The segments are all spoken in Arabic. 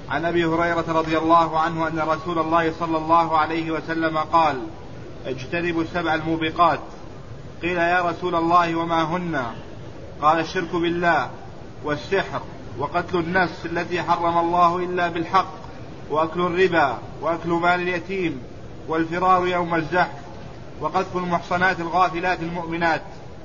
عن أبي هريرة رضي الله عنه أن رسول الله صلى الله عليه وسلم قال: اجتنبوا السبع الموبقات. قيل: يا رسول الله وما هن؟ قال: الشرك بالله، والسحر، وقتل النفس التي حرم الله إلا بالحق، وأكل الربا، وأكل مال اليتيم، والفرار يوم الزحف، وقذف المحصنات الغافلات المؤمنات.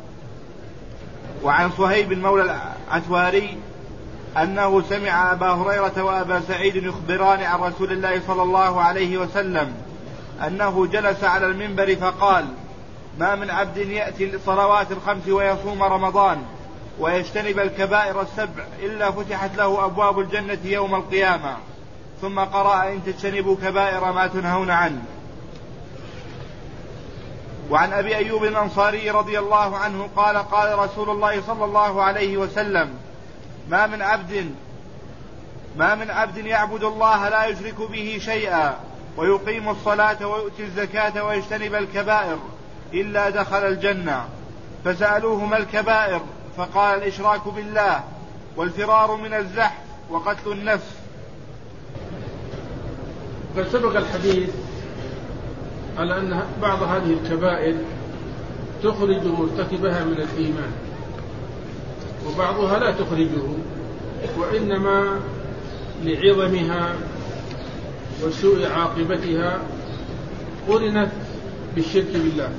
وعن صهيب مولى العتواري أنه سمع أبا هريرة وأبا سعيد يخبران عن رسول الله صلى الله عليه وسلم أنه جلس على المنبر فقال: ما من عبد يأتي الصلوات الخمس ويصوم رمضان ويجتنب الكبائر السبع إلا فتحت له أبواب الجنة يوم القيامة. ثم قرأ: إن تجتنبوا كبائر ما تنهون عنه. وعن أبي أيوب الأنصاري رضي الله عنه قال: قال رسول الله صلى الله عليه وسلم: ما من عبد يعبد الله لا يشرك به شيئا ويقيم الصلاة ويؤتي الزكاة ويجتنب الكبائر إلا دخل الجنة. فسألوه: ما الكبائر؟ فقال: الإشراك بالله، والفرار من الزحف، وقتل النفس. قد سبق الحديث على أن بعض هذه الكبائر تخرج مرتكبها من الإيمان، وبعضها لا تخرجه، وإنما لعظمها وسوء عاقبتها قرنت بالشرك بالله،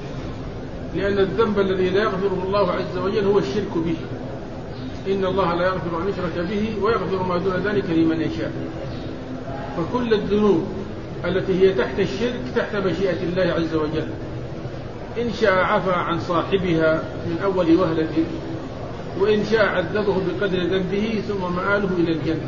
لأن الذنب الذي لا يغفره الله عز وجل هو الشرك به. إن الله لا يغفر أن يشرك به ويغفر ما دون ذلك لمن يشاء. فكل الذنوب التي هي تحت الشرك تحت مشيئة الله عز وجل، إن شاء عفى عن صاحبها من أول وهلة، وإن شاء عذبه بقدر ذنبه ثم مآله إلى الجنة،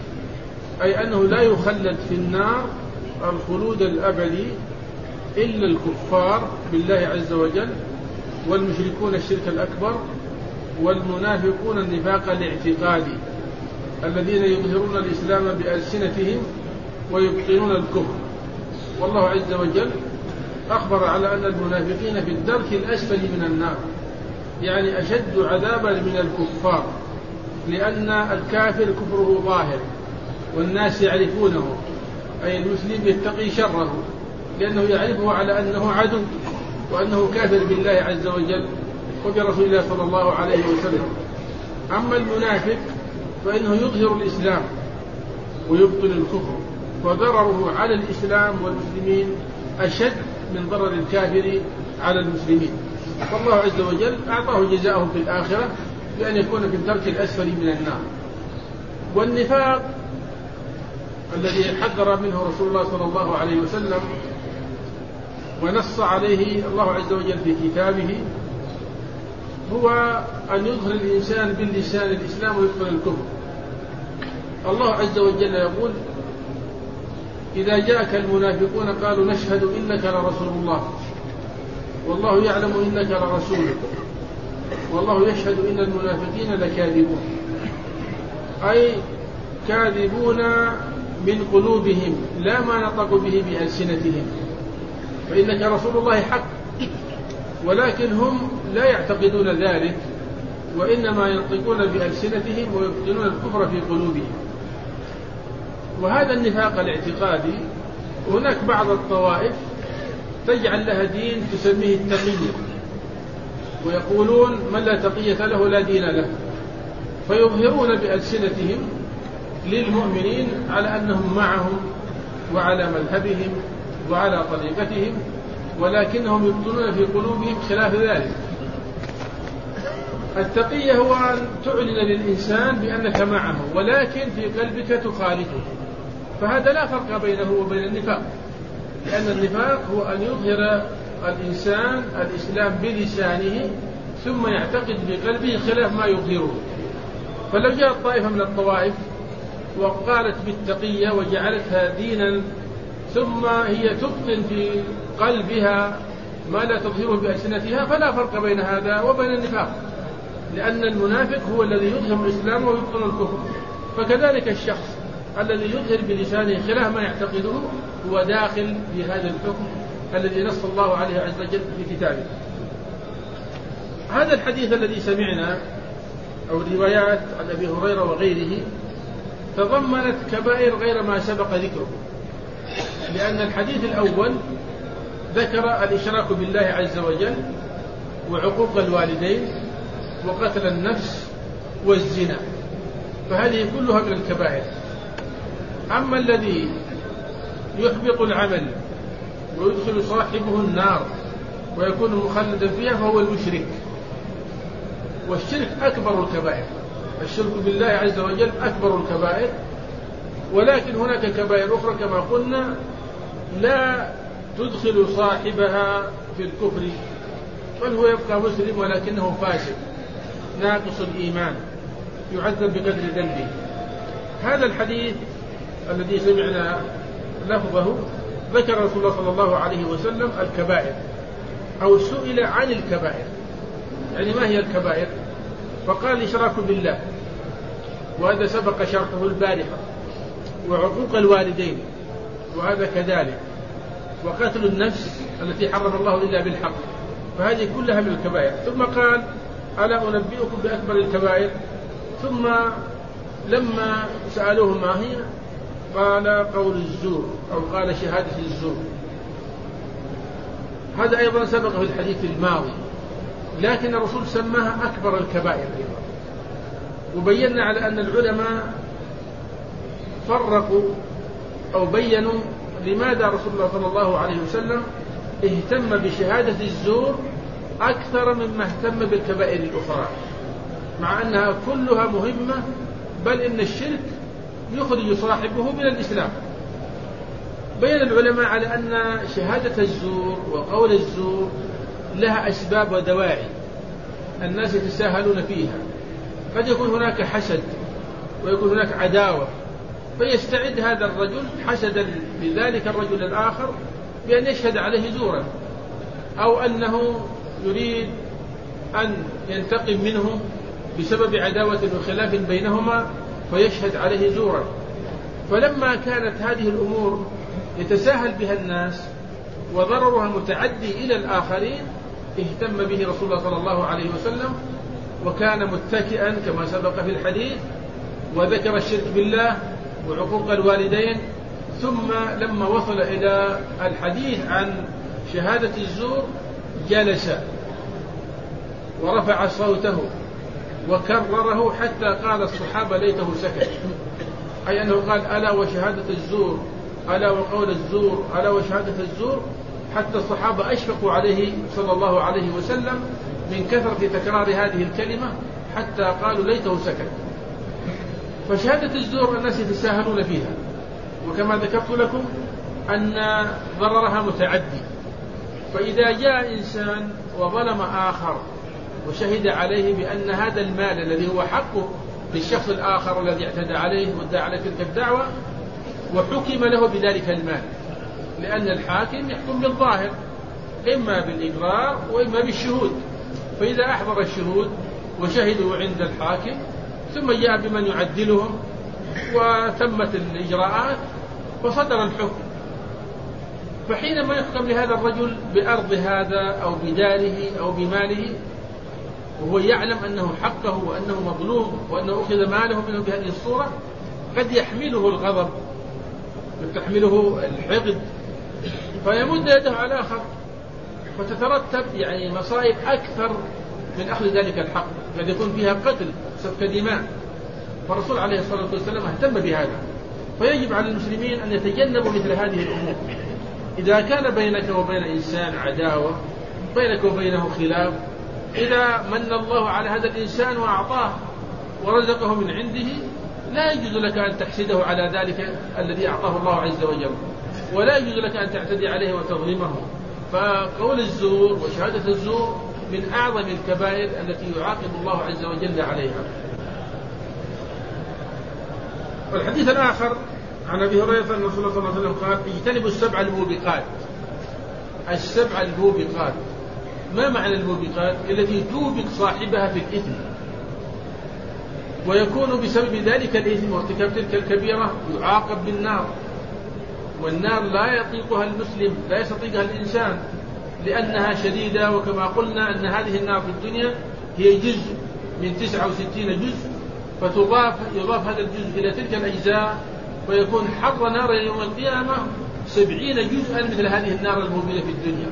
أي أنه لا يخلد في النار الخلود الأبدي إلا الكفار بالله عز وجل، والمشركون الشرك الأكبر، والمنافقون النفاق الاعتقادي الذين يظهرون الإسلام بألسنتهم ويبطنون الكفر. والله عز وجل أخبر على أن المنافقين في الدرك الأسفل من النار، يعني أشد عذابا من الكفار، لأن الكافر كفره ظاهر والناس يعرفونه، أي المسلم يتقي شره لأنه يعرفه على أنه عدو وأنه كافر بالله عز وجل وبرسول الله صلى الله عليه وسلم. أما المنافق فإنه يظهر الإسلام ويبطن الكفر، فضرره على الإسلام والمسلمين أشد من ضرر الكافر على المسلمين. فالله عز وجل أعطاه جزاءهم في الآخرة بأن يكون في الدرك الأسفل من النار. والنفاق الذي حذر منه رسول الله صلى الله عليه وسلم ونص عليه الله عز وجل في كتابه هو أن يظهر الإنسان باللسان الإسلام ويبطن الكفر. الله عز وجل يقول: إذا جاءك المنافقون قالوا نشهد إنك لرسول الله والله يعلم إنك لرسوله والله يشهد إن المنافقين لكاذبون، أي كاذبون من قلوبهم لا ما نطقوا به بألسنتهم، فإنك رسول الله حق، ولكن هم لا يعتقدون ذلك، وإنما ينطقون بألسنتهم ويبطنون الكفر في قلوبهم. وهذا النفاق الاعتقادي هناك بعض الطوائف تجعل لها دين تسميه التقية، ويقولون من لا تقية له لا دين له، فيظهرون بألسنتهم للمؤمنين على أنهم معهم وعلى مذهبهم وعلى طريقتهم، ولكنهم يبطنون في قلوبهم خلاف ذلك. التقية هو أن تعلن للإنسان بأنك معه ولكن في قلبك تخالفه، فهذا لا فرق بينه وبين النفاق، لأن النفاق هو أن يظهر الإنسان الإسلام بلسانه ثم يعتقد بقلبه خلاف ما يظهره. فلو جاءت طائفة من الطوائف وقالت بالتقية وجعلتها دينا ثم هي تبطن في قلبها ما لا تظهره بألسنتها، فلا فرق بين هذا وبين النفاق، لأن المنافق هو الذي يظهر الإسلام ويبطن الكفر. فكذلك الشخص الذي يظهر بلسانه خلاف ما يعتقده هو داخل في هذا الحكم الذي نص الله عليه عز وجل في كتابه. هذا الحديث الذي سمعنا أو الروايات عن أبي هريرة وغيره تضمنت كبائر غير ما سبق ذكره، لأن الحديث الأول ذكر الإشراك بالله عز وجل وعقوق الوالدين وقتل النفس والزنا، فهذه كلها من الكبائر. أما الذي يحبط العمل ويدخل صاحبه النار ويكون مخلدا فيها فهو المشرك، والشرك أكبر الكبائر، الشرك بالله عز وجل أكبر الكبائر. ولكن هناك كبائر أخرى كما قلنا لا تدخل صاحبها في الكفر، بل هو يبقى مسلم ولكنه فاسق ناقص الإيمان يعذب بقدر ذنبه. هذا الحديث الذي سمعنا لفظه ذكر رسول الله صلى الله عليه وسلم الكبائر، أو سئل عن الكبائر، يعني ما هي الكبائر؟ فقال الإشراك بالله، وهذا سبق شرحه البارحة، وعقوق الوالدين، وهذا كذلك، وقتل النفس التي حرم الله إلا بالحق، فهذه كلها من الكبائر. ثم قال ألا أنبئكم بأكبر الكبائر؟ ثم لما سألوه ما هي قال قول الزور، أو قال شهادة الزور. هذا أيضا سبق في الحديث الماضي، لكن الرسول سماها أكبر الكبائر أيضا. وبينا على أن العلماء فرقوا أو بينوا لماذا رسول الله صلى الله عليه وسلم اهتم بشهادة الزور أكثر مما اهتم بالكبائر الأخرى، مع أنها كلها مهمة، بل إن الشرك يخرج صاحبه من الإسلام. بين العلماء على أن شهادة الزور وقول الزور لها أسباب ودواعي الناس يتساهلون فيها. قد يكون هناك حسد ويكون هناك عداوة، فيستعد هذا الرجل حسدا لذلك الرجل الآخر بأن يشهد عليه زورا، أو أنه يريد أن ينتقم منه بسبب عداوة وخلاف بينهما فيشهد عليه زورا. فلما كانت هذه الأمور يتساهل بها الناس وضررها متعدي إلى الآخرين اهتم به رسول الله صلى الله عليه وسلم، وكان متكئا كما سبق في الحديث، وذكر الشرك بالله وعقوق الوالدين. ثم لما وصل إلى الحديث عن شهادة الزور جلس ورفع صوته وكرره حتى قال الصحابة ليته سكت، أي أنه قال ألا وشهادة الزور، ألا وقول الزور، ألا وشهادة الزور، حتى الصحابة أشفقوا عليه صلى الله عليه وسلم من كثرة تكرار هذه الكلمة حتى قالوا ليته سكت. فشهادة الزور الناس يتساهلون فيها، وكما ذكرت لكم أن ضررها متعدي. فإذا جاء إنسان وظلم آخر وشهد عليه بأن هذا المال الذي هو حقه للشخص الآخر الذي اعتدى عليه وادعى على تلك الدعوة، وحكم له بذلك المال، لأن الحاكم يحكم بالظاهر إما بالإقرار وإما بالشهود. فإذا أحضر الشهود وشهدوا عند الحاكم ثم جاء بمن يعدلهم وتمت الإجراءات وصدر الحكم، فحينما يحكم لهذا الرجل بأرض هذا أو بداره أو بماله وهو يعلم أنه حقه وأنه مظلوم وأنه أخذ ماله منه بهذه الصورة، قد يحمله الغضب وتحمله الحقد فيمد يده على آخر، فتترتب يعني مصائب أكثر من أخذ ذلك الحق، قد يكون فيها قتل سفك دماء. فالرسول عليه الصلاة والسلام اهتم بهذا. فيجب على المسلمين أن يتجنبوا مثل هذه الأمور. إذا كان بينك وبين إنسان عداوة، بينك وبينه خلاف، إذا من الله على هذا الإنسان وأعطاه ورزقه من عنده، لا يجوز لك أن تحسده على ذلك الذي أعطاه الله عز وجل، ولا يجوز لك أن تعتدي عليه وتظلمه. فقول الزور وشهادة الزور من أعظم الكبائر التي يعاقب الله عز وجل عليها. والحديث الآخر عن أبي هريرة أن رسول الله صلى الله عليه وسلم قال اجتنبوا السبع الموبقات. السبع الموبقات، ما معنى الموبقات؟ التي توبق صاحبها في الإثم، ويكون بسبب ذلك الإثم وارتكاب تلك الكبيرة يعاقب بالنار. والنار لا يطيقها المسلم، لا يستطيقها الإنسان لأنها شديدة، وكما قلنا أن هذه النار في الدنيا هي جزء من 69 جزء يضاف هذا الجزء إلى تلك الأجزاء، ويكون حر نار يوم القيامة 70 جزءا مثل هذه النار الموجودة في الدنيا.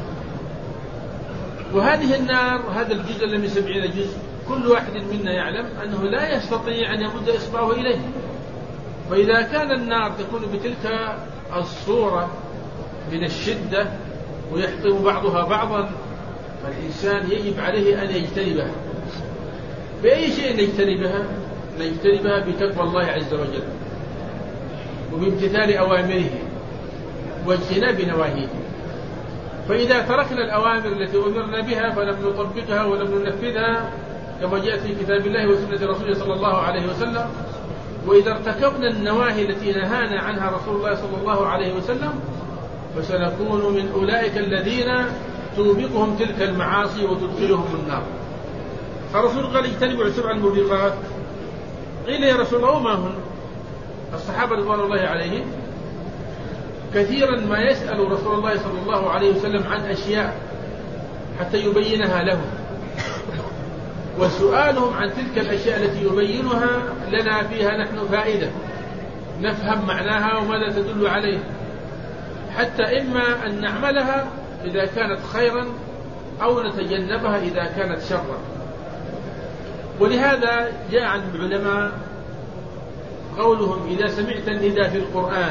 وهذه النار، هذا الجزء الذي 70 جزء، كل واحد منا يعلم أنه لا يستطيع أن يمد إصبعه إليه. فإذا كان النار تكون بتلك الصورة من الشدة ويحطم بعضها بعضا، فالإنسان يجب عليه أن يجتنبها. بأي شيء نجتنبها؟ نجتنبها بتقوى الله عز وجل، وبامتثال أوامره واجتناب نواهيه. فإذا تركنا الأوامر التي أمرنا بها فلم نطبقها ولم ننفذها كما جاءت في كتاب الله وسنة رسوله صلى الله عليه وسلم، وإذا ارتكبنا النواهي التي نهانا عنها رسول الله صلى الله عليه وسلم، فسنكون من أولئك الذين توبقهم تلك المعاصي وتدخلهم النار. الرسول قال اجتنبوا 7 الموبقات. قيل يا رسول الله وما هن؟ الصحابة رضوان الله عليهم كثيرا ما يسأل رسول الله صلى الله عليه وسلم عن أشياء حتى يبينها لهم، وسؤالهم عن تلك الأشياء التي يبينها لنا فيها نحن فائدة، نفهم معناها وماذا تدل عليه، حتى إما أن نعملها إذا كانت خيرا أو نتجنبها إذا كانت شرا. ولهذا جاء عن العلماء قولهم إذا سمعت النداء في القرآن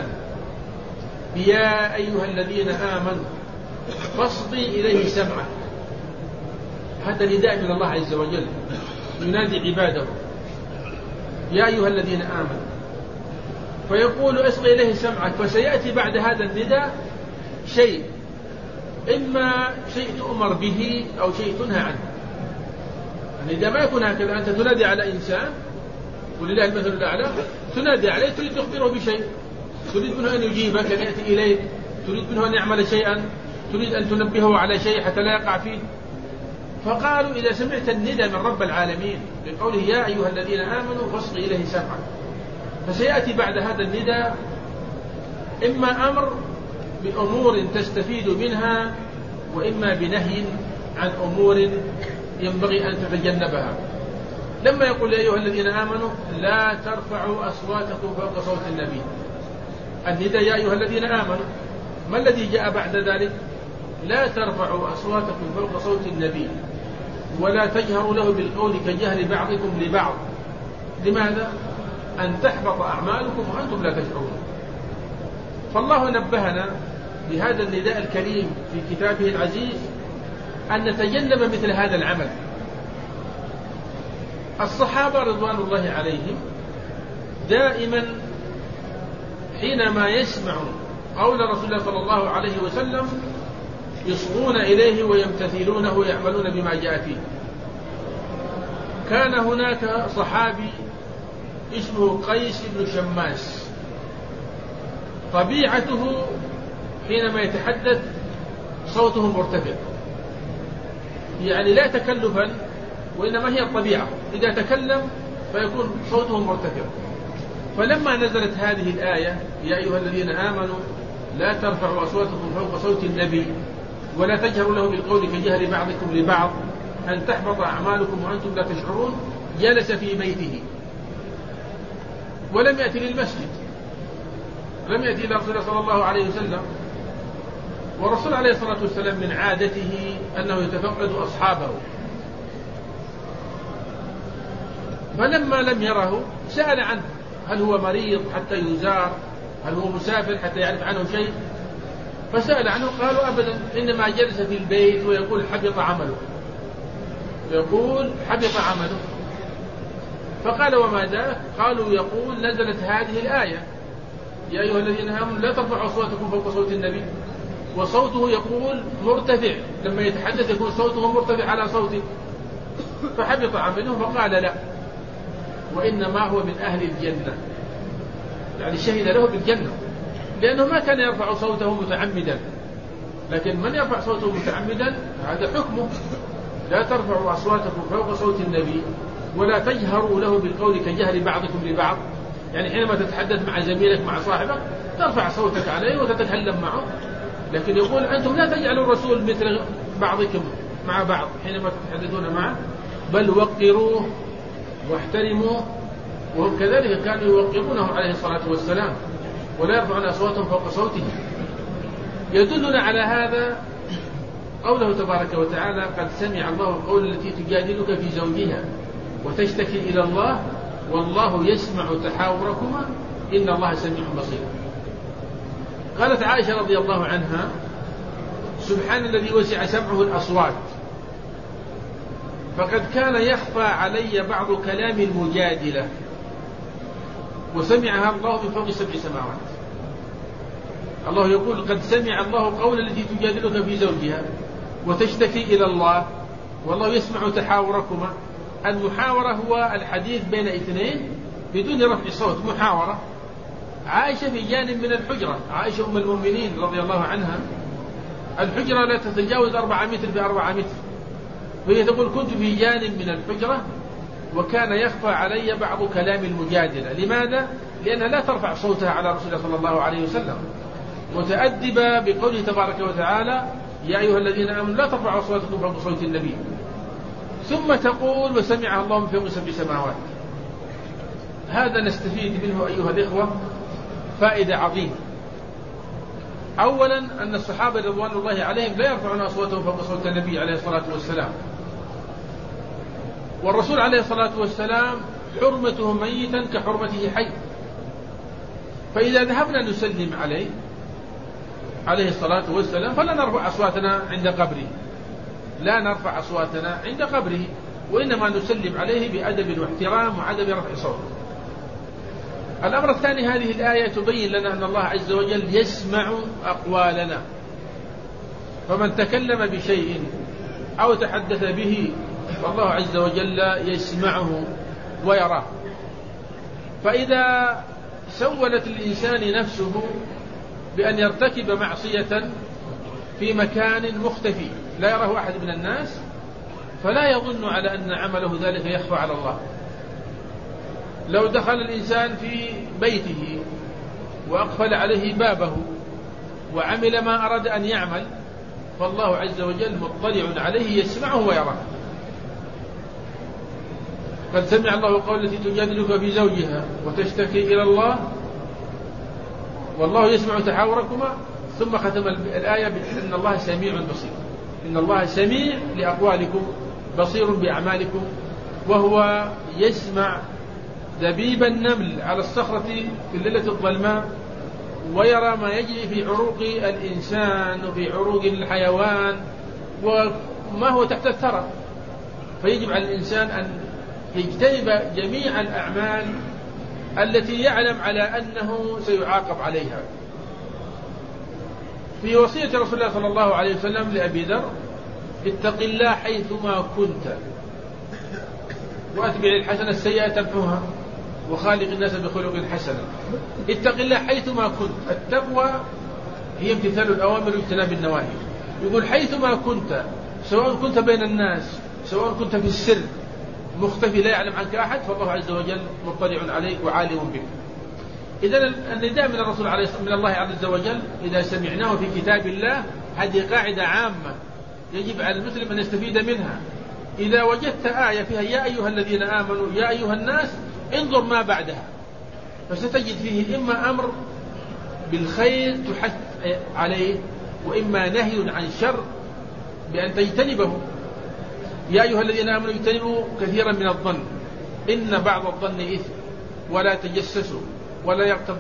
يا أيها الذين آمنوا فاصغي إليه سمعك، هذا نداء من الله عز وجل ينادي عباده يا أيها الذين آمنوا، فيقول اصغي إليه سمعك. فسيأتي بعد هذا النداء شيء، إما شيء تؤمر به أو شيء تنهى عنه. النداء ما يكون هكذا، أنت تنادي على إنسان ولله المثل الأعلى، تنادي عليه تريد تخبره بشيء، تريد منه أن يجيبك، أن يأتي إليك، تريد منه أن يعمل شيئا، تريد أن تنبهه على شيء حتى لا يقع فيه. فقالوا إذا سمعت النداء من رب العالمين بقوله يا أيها الذين آمنوا فاصغي إليه سمعك، فسيأتي بعد هذا النداء إما أمر بأمور تستفيد منها، وإما بنهي عن أمور ينبغي أن تتجنبها. لما يقول يا أيها الذين آمنوا لا ترفعوا أصواتكم فوق صوت النبي، النداء يا أيها الذين آمنوا، ما الذي جاء بعد ذلك؟ لا ترفعوا أصواتكم فوق صوت النبي ولا تجهروا له بالقول كجهر بعضكم لبعض. لماذا؟ أن تحبط أعمالكم وأنتم لا تشعرون. فالله نبهنا بهذا النداء الكريم في كتابه العزيز أن نتجنب مثل هذا العمل. الصحابة رضوان الله عليهم دائما حينما يسمعوا قول رسول الله صلى الله عليه وسلم يصغون إليه ويمتثلونه ويعملون بما جاء فيه. كان هناك صحابي اسمه قيس بن شماس، طبيعته حينما يتحدث صوته مرتفع، يعني لا تكلفا وإنما هي الطبيعة، إذا تكلم فيكون صوته مرتفع. فلما نزلت هذه الآية يا أيها الذين آمنوا لا ترفعوا أصواتكم فوق صوت النبي ولا تجهروا له بالقول كجهر بعضكم لبعض أن تحبط أعمالكم وأنتم لا تشعرون، جلس في بيته ولم يأتي للمسجد، لم يأتي إلى رسول الله صلى الله عليه وسلم. والرسول عليه الصلاة والسلام من عادته أنه يتفقد أصحابه، فلما لم يره سأل عنه هل هو مريض حتى يزار، هل هو مسافر حتى يعرف عنه شيء. فسأل عنه قالوا أبدا، إنما جلس في البيت ويقول حبط عمله، يقول حبط عمله. فقال وما ذاك؟ قالوا يقول نزلت هذه الآية يا أيها الذين آمنوا لا ترفعوا أصواتكم فوق صوت النبي، وصوته يقول مرتفع، لما يتحدث يكون صوته مرتفع على صوته، فحبط عمله. فقال لا، وإنما هو من أهل الجنة، يعني شهد له بالجنة، لأنه ما كان يرفع صوته متعمدا. لكن من يرفع صوته متعمدا هذا حكمه لا ترفعوا أصواتكم فوق صوت النبي ولا تجهروا له بالقول كجهر بعضكم لبعض، يعني حينما تتحدث مع زميلك مع صاحبك ترفع صوتك عليه وتتكلم معه، لكن يقول أنتم لا تجعلوا الرسول مثل بعضكم مع بعض حينما تتحدثون معه، بل وقروه واحترموه وهم كذلك كانوا يوقرونه عليه الصلاة والسلام ولا يرفعون أصواتهم فوق صوته. يدلنا على هذا قوله تبارك وتعالى: قد سمع الله قول التي تجادلك في زوجها وتشتكي إلى الله والله يسمع تحاوركما إن الله سميع بصير. قالت عائشة رضي الله عنها: سبحان الذي وسع سمعه الأصوات، فقد كان يخفى علي بعض كلام المجادلة وسمعها الله من فوق 7 سماوات. الله يقول: قد سمع الله قول التي تجادلك في زوجها وتشتكي إلى الله والله يسمع تحاوركما. المحاورة هو الحديث بين اثنين بدون رفع صوت، محاورة. عائشة في جانب من الحجرة، عائشة أم المؤمنين رضي الله عنها، الحجرة لا تتجاوز 4 متر ب4 متر، وهي تقول: كنت في جانب من الحجرة وكان يخفى علي بعض كلام المجادلة. لماذا؟ لأنها لا ترفع صوتها على رسول الله صلى الله عليه وسلم، متأدبة بقوله تبارك وتعالى: يا أيها الذين آمنوا لا ترفعوا أصواتكم فوق صوت النبي. ثم تقول: وسمعها الله من فوق 7 سماوات. هذا نستفيد منه أيها الإخوة فائدة عظيمة. أولا أن الصحابة رضوان الله عليهم لا يرفعون أصواتهم فوق صوت النبي عليه الصلاة والسلام، والرسول عليه الصلاة والسلام حرمته ميتا كحرمته حي، فإذا ذهبنا نسلم عليه الصلاة والسلام فلا نرفع أصواتنا عند قبره، لا نرفع أصواتنا عند قبره، وإنما نسلم عليه بأدب واحترام وعدم رفع صوت. الأمر الثاني: هذه الآية تبين لنا أن الله عز وجل يسمع أقوالنا، فمن تكلم بشيء أو تحدث به فالله عز وجل يسمعه ويراه. فإذا سولت الإنسان نفسه بأن يرتكب معصية في مكان مختفي لا يراه أحد من الناس، فلا يظن على أن عمله ذلك يخفى على الله. لو دخل الإنسان في بيته وأقفل عليه بابه وعمل ما أراد أن يعمل فالله عز وجل مطلع عليه يسمعه ويراه. قد سمع الله قول التي تجادلك في زوجها وتشتكي إلى الله والله يسمع تحاوركما، ثم ختم الآية بأن الله سميع بصير. إن الله سميع لأقوالكم بصير بأعمالكم، وهو يسمع دبيب النمل على الصخرة في الليلة الظلماء، ويرى ما يجري في عروق الإنسان وفي عروق الحيوان وما هو تحت الثرى. فيجب على الإنسان أن يجتنب جميع الأعمال التي يعلم على أنه سيعاقب عليها. في وصية رسول الله صلى الله عليه وسلم لأبي ذر: اتق الله حيثما كنت وأتبع الحسنة السيئة تمحوها وخالق الناس بخلق حسن. اتق الله حيثما كنت. التقوى هي امتثال الأوامر واجتناب النواهي. يقول: حيثما كنت، سواء كنت بين الناس سواء كنت في السر مختفي لا يعلم عنك أحد، فالله عز وجل مطلع عليك وعالم بك. إذن النداء من الرسول من الله عز وجل إذا سمعناه في كتاب الله هذه قاعدة عامة يجب على المسلم أن يستفيد منها. إذا وجدت آية فيها يا أيها الذين آمنوا يا أيها الناس، انظر ما بعدها، فستجد فيه إما أمر بالخير تحث عليه، وإما نهي عن شر بأن تجتنبه. يا أيها الذين آمنوا اجتنبوا كثيرا من الظن إن بعض الظن إثم ولا تجسسوا ولا يغتب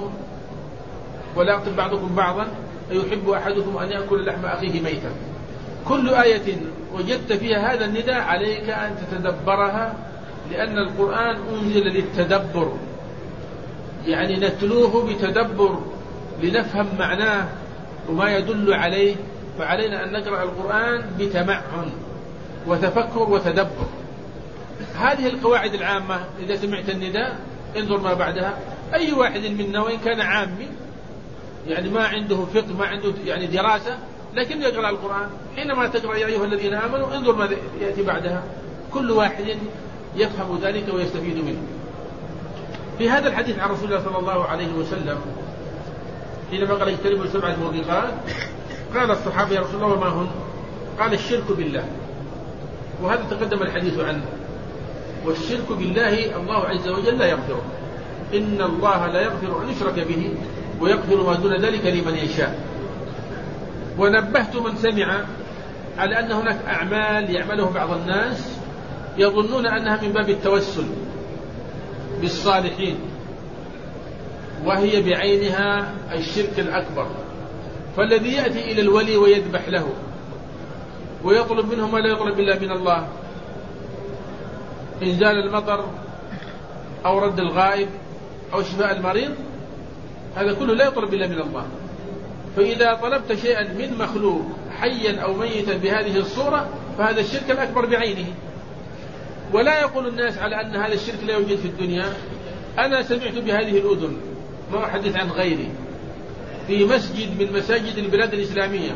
بعضكم بعضا أيحب أحدكم أن يأكل لحم أخيه ميتا. كل آية وجدت فيها هذا النداء عليك أن تتدبرها، لأن القرآن أنزل للتدبر، يعني نتلوه بتدبر لنفهم معناه وما يدل عليه. فعلينا أن نقرأ القرآن بتمعن وتفكر وتدبر. هذه القواعد العامة إذا سمعت النداء انظر ما بعدها. أي واحد منا وإن كان عامي يعني ما عنده فقه ما عنده يعني دراسة لكن يقرأ القرآن، حينما تقرأ يا أيها الذين آمنوا انظر ما يأتي بعدها، كل واحد يفهم ذلك ويستفيد منه. في هذا الحديث عن رسول الله صلى الله عليه وسلم حينما قال اجتنبوا 7 موبقات، قال الصحابة يا رسول الله وما هن؟ قال: الشرك بالله، وهذا تقدم الحديث عنه، والشرك بالله الله عز وجل لا يغفره. إن الله لا يغفر أن يشرك به ويغفر ما دون ذلك لمن يشاء. ونبهت من سمع على أن هناك أعمال يعمله بعض الناس يظنون أنها من باب التوسل بالصالحين، وهي بعينها الشرك الأكبر. فالذي يأتي إلى الولي ويذبح له ويطلب منه ما لا يطلب إلا من الله، إنزال المطر أو رد الغائب أو شفاء المريض، هذا كله لا يطلب إلا من الله. فإذا طلبت شيئا من مخلوق حيا أو ميتا بهذه الصورة فهذا الشرك الأكبر بعينه. ولا يقول الناس على أن هذا الشرك لا يوجد في الدنيا. أنا سمعت بهذه الأذن، ما أحدث عن غيري، في مسجد من مساجد البلاد الإسلامية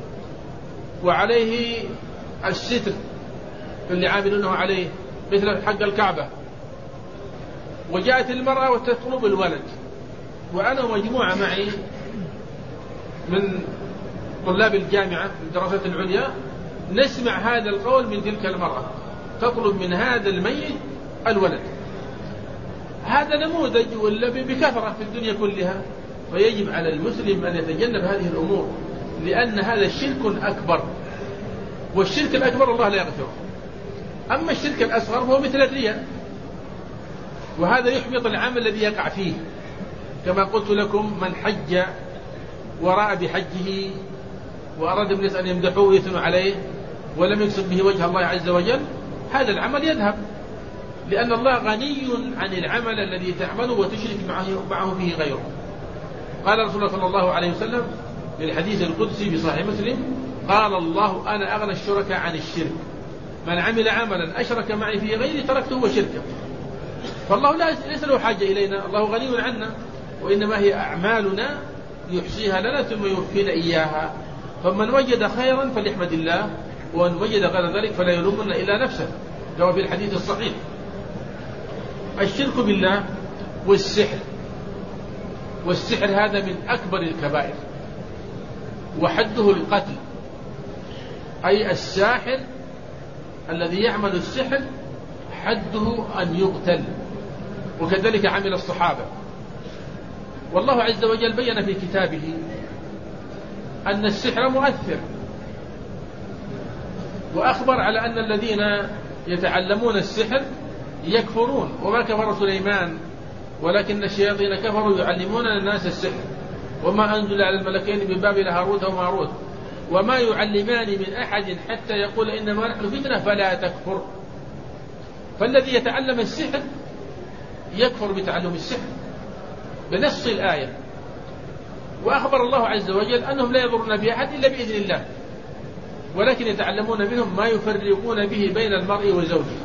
وعليه الستر اللي عاملونه عليه مثل حق الكعبة، وجاءت المرأة وتطلب الولد، وأنا ومجموعة معي من طلاب الجامعة في الدراسات العليا نسمع هذا القول من تلك المرأة تطلب من هذا الميت الولد. هذا نموذج ولا بكثرة في الدنيا كلها. فيجب على المسلم أن يتجنب هذه الأمور، لأن هذا شرك أكبر، والشرك الأكبر الله لا يغفره. أما الشرك الأصغر هو مثل الرياء، وهذا يحبط العمل الذي يقع فيه. كما قلت لكم من حج وراء بحجه وأراد الناس أن يمدحوه ويثنوا عليه ولم يقصد به وجه الله عز وجل، هذا العمل يذهب، لأن الله غني عن العمل الذي تعمله وتشرك معه فيه غيره. قال رسول الله صلى الله عليه وسلم في الحديث القدسي في صحيح مسلم: قال الله أنا أغنى الشركاء عن الشرك، من عمل عملا أشرك معي فيه غيري تركته وشركه. فالله ليس له حاجة إلينا، الله غني عنا، وإنما هي أعمالنا يحصيها لنا ثم يوفينا إياها. فمن وجد خيرا فليحمد الله، ومن وجد غير ذلك فلا يلومن إلا نفسه، كما في الحديث الصحيح. الشرك بالله والسحر، والسحر هذا من أكبر الكبائر، وحده القتل، أي الساحر الذي يعمل السحر حده أن يقتل، وكذلك عمل الصحابة. والله عز وجل بين في كتابه أن السحر مؤثر، وأخبر على أن الذين يتعلمون السحر يكفرون. وما كفر سليمان ولكن الشياطين كفروا يعلمون الناس السحر، وما أنزل على الملكين ببابل هاروت وماروت وما يعلمان من أحد حتى يقول إنما نحن فتنة فلا تكفر. فالذي يتعلم السحر يكفر بتعلم السحر بنص الآية. وأخبر الله عز وجل أنهم لا يضرون بأحد إلا بإذن الله، ولكن يتعلمون منهم ما يفرقون به بين المرء وزوجه.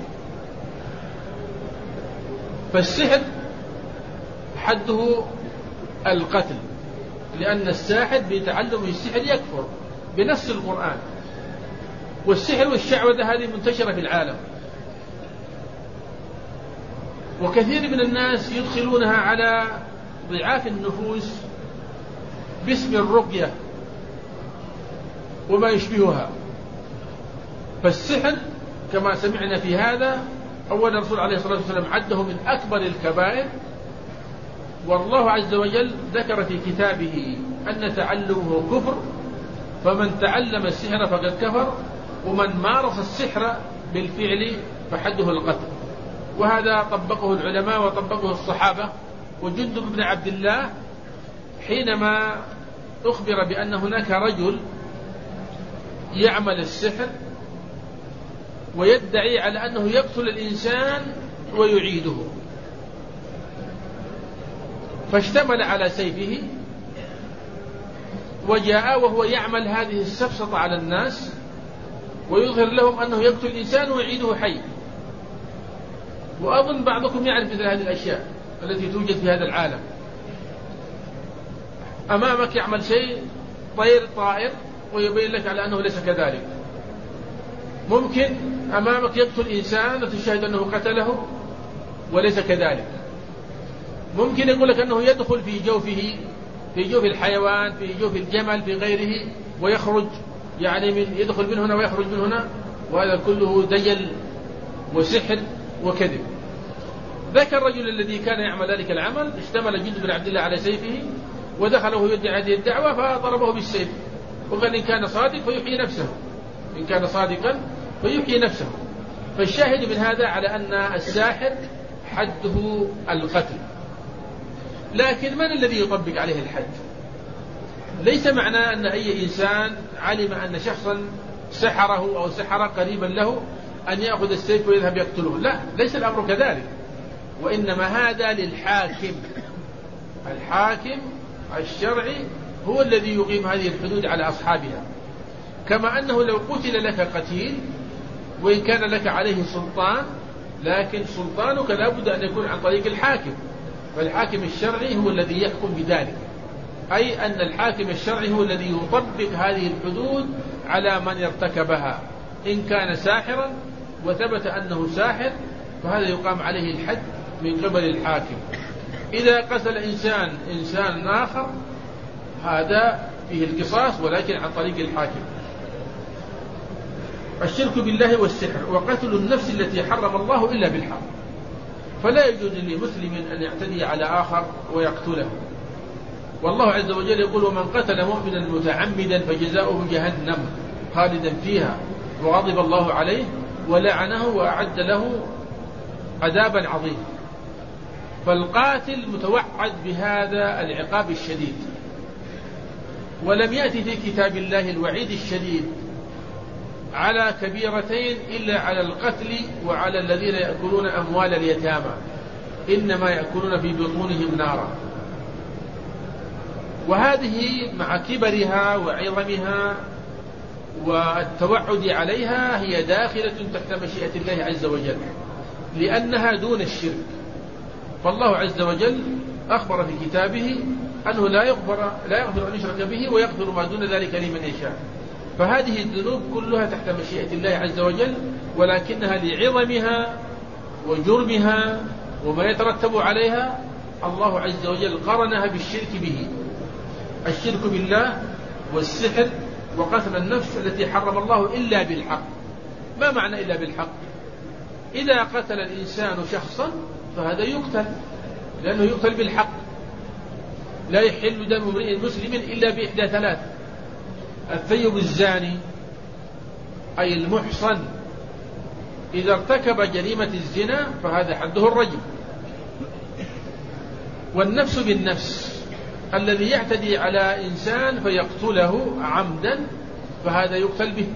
فالسحر حده القتل، لأن الساحر بتعلم السحر يكفر بنص القرآن. والسحر والشعوذة هذه منتشرة في العالم، وكثير من الناس يدخلونها على ضعاف النفوس باسم الرقية وما يشبهها. فالسحر كما سمعنا في هذا أول الرسول عليه الصلاة والسلام عده من أكبر الكبائر. والله عز وجل ذكر في كتابه أن تعلمه كفر، فمن تعلم السحر فقد كفر، ومن مارس السحر بالفعل فحده القتل. وهذا طبقه العلماء وطبقه الصحابة. وجندب بن عبد الله حينما أخبر بأن هناك رجل يعمل السحر ويدعي على أنه يقتل الإنسان ويعيده، فاشتمل على سيفه وجاء وهو يعمل هذه السفسطة على الناس ويظهر لهم أنه يقتل الإنسان ويعيده حي. وأظن بعضكم يعرف مثل هذه الأشياء التي توجد في هذا العالم. أمامك يعمل شيء طائر ويبين لك على أنه ليس كذلك. ممكن أمامك يقتل إنسان وتشاهد أنه قتله وليس كذلك. ممكن يقول لك أنه يدخل في جوفه، في جوف الحيوان، في جوف الجمل، في غيره، ويخرج يعني يدخل من هنا ويخرج من هنا، وهذا كله دجل وسحر وكذب. ذاك الرجل الذي كان يعمل ذلك العمل اشتمل جند بن عبد الله على سيفه ودخل وهو يدعي هذه الدعوة فضربه بالسيف، وقال إن كان صادق فيحيي نفسه، إن كان صادقا فيحيي نفسه. فالشاهد من هذا على أن الساحر حده القتل. لكن من الذي يطبق عليه الحد؟ ليس معنى أن أي إنسان علم أن شخصا سحره أو سحر قريبا له أن يأخذ السيف ويذهب يقتله، لا، ليس الأمر كذلك، وإنما هذا للحاكم. الحاكم الشرعي هو الذي يقيم هذه الحدود على أصحابها، كما أنه لو قتل لك قتيل وإن كان لك عليه سلطان، لكن سلطانك لا بد أن يكون عن طريق الحاكم، فالحاكم الشرعي هو الذي يحكم بذلك، أي أن الحاكم الشرعي هو الذي يطبق هذه الحدود على من ارتكبها. إن كان ساحرا وثبت أنه ساحر فهذا يقام عليه الحد من قبل الحاكم. إذا قتل إنسان آخر هذا فيه القصاص ولكن عن طريق الحاكم. الشرك بالله والسحر وقتل النفس التي حرم الله إلا بالحق، فلا يجوز لمسلم أن يعتدي على آخر ويقتله. والله عز وجل يقول ومن قتل مؤمنا متعمدا فجزاؤه جهنم خالدا فيها وغضب الله عليه ولعنه وأعد له عذابا عظيما. فالقاتل متوعد بهذا العقاب الشديد، ولم يأتي في كتاب الله الوعيد الشديد على كبيرتين إلا على القتل وعلى الذين يأكلون أموال اليتامى، إنما يأكلون في بطونهم نارا. وهذه مع كبرها وعظمها والتوعد عليها هي داخلة تحت مشيئة الله عز وجل، لأنها دون الشرك. فالله عز وجل أخبر في كتابه أنه لا يغفر أن يشرك به ويغفر ما دون ذلك لمن يشاء. فهذه الذنوب كلها تحت مشيئة الله عز وجل، ولكنها لعظمها وجرمها وما يترتب عليها الله عز وجل قرنها بالشرك به. الشرك بالله والسحر وقتل النفس التي حرم الله إلا بالحق. ما معنى إلا بالحق؟ إذا قتل الإنسان شخصا فهذا يقتل، لأنه يقتل بالحق. لا يحل دم امرئ مسلم إلا بإحدى ثلاث: الثيب الزاني أي المحصن إذا ارتكب جريمة الزنا فهذا حده الرجم، والنفس بالنفس الذي يعتدي على إنسان فيقتله عمدا فهذا يقتل به،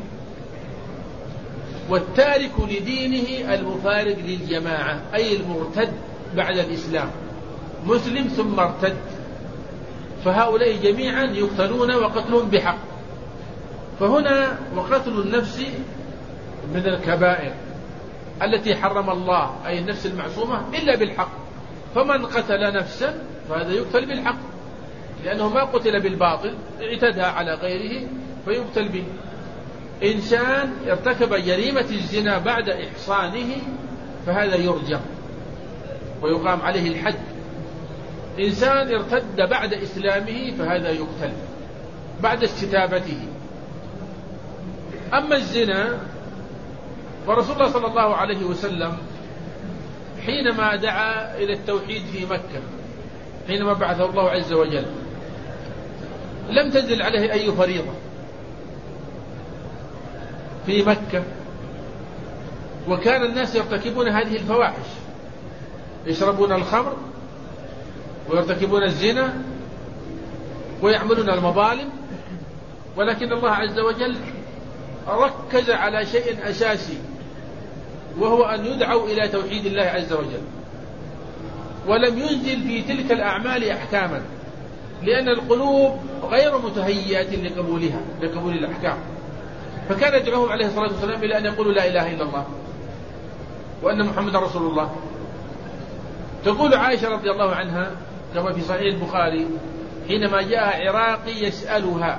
والتارك لدينه المفارق للجماعة أي المرتد بعد الإسلام، مسلم ثم ارتد، فهؤلاء جميعا يقتلون وقتلهم بحق. فهنا وقتل النفس من الكبائر التي حرم الله أي النفس المعصومة إلا بالحق، فمن قتل نفسا فهذا يقتل بالحق، لأنه ما قتل بالباطل، اعتدى على غيره فيقتل به. إنسان ارتكب جريمة الزنا بعد إحصانه فهذا يرجم ويقام عليه الحد. إنسان ارتد بعد إسلامه فهذا يقتل بعد استتابته. أما الزنا فرسول الله صلى الله عليه وسلم حينما دعا إلى التوحيد في مكة، حينما بعثه الله عز وجل، لم تنزل عليه أي فريضة في مكة، وكان الناس يرتكبون هذه الفواحش، يشربون الخمر ويرتكبون الزنا ويعملون المظالم، ولكن الله عز وجل ركز على شيء أساسي، وهو أن يدعوا إلى توحيد الله عز وجل، ولم ينزل في تلك الأعمال أحكاما، لأن القلوب غير متهيئة لقبول الأحكام. فكان يدعوهم عليه الصلاة والسلام إلى أن يقولوا لا إله إلا الله وأن محمد رسول الله. تقول عائشة رضي الله عنها كما في صحيح البخاري حينما جاء عراقي يسألها،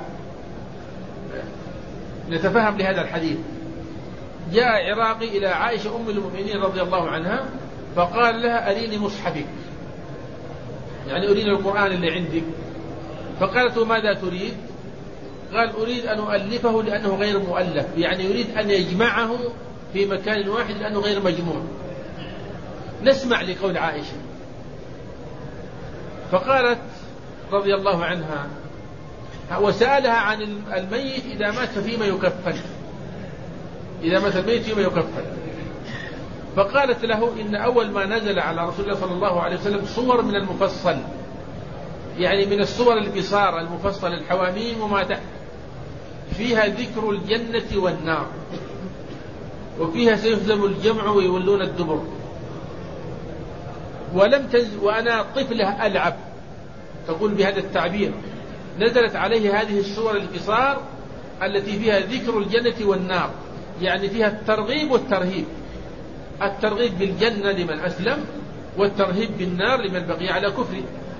نتفهم لهذا الحديث، جاء عراقي إلى عائشة أم المؤمنين رضي الله عنها فقال لها أريني مصحفك، يعني أريني القرآن اللي عندك. فقالت ماذا تريد؟ قال أريد أن أؤلفه لأنه غير مؤلف، يعني يريد أن يجمعه في مكان واحد لأنه غير مجموع. نسمع لقول عائشة. فقالت رضي الله عنها وسألها عن الميت إذا مات فيما يكفن، إذا مات الميت فيما يكفن. فقالت له إن أول ما نزل على رسول الله صلى الله عليه وسلم صور من المفصل، يعني من الصور القصار المفصل الحواميم وما تحت، فيها ذكر الجنة والنار، وفيها سيهزم الجمع ويولون الدبر. وأنا طفلة ألعب، تقول بهذا التعبير، نزلت عليه هذه الصور القصار التي فيها ذكر الجنة والنار، يعني فيها الترغيب والترهيب، الترغيب بالجنة لمن أسلم والترهيب بالنار لمن بقي على كفره.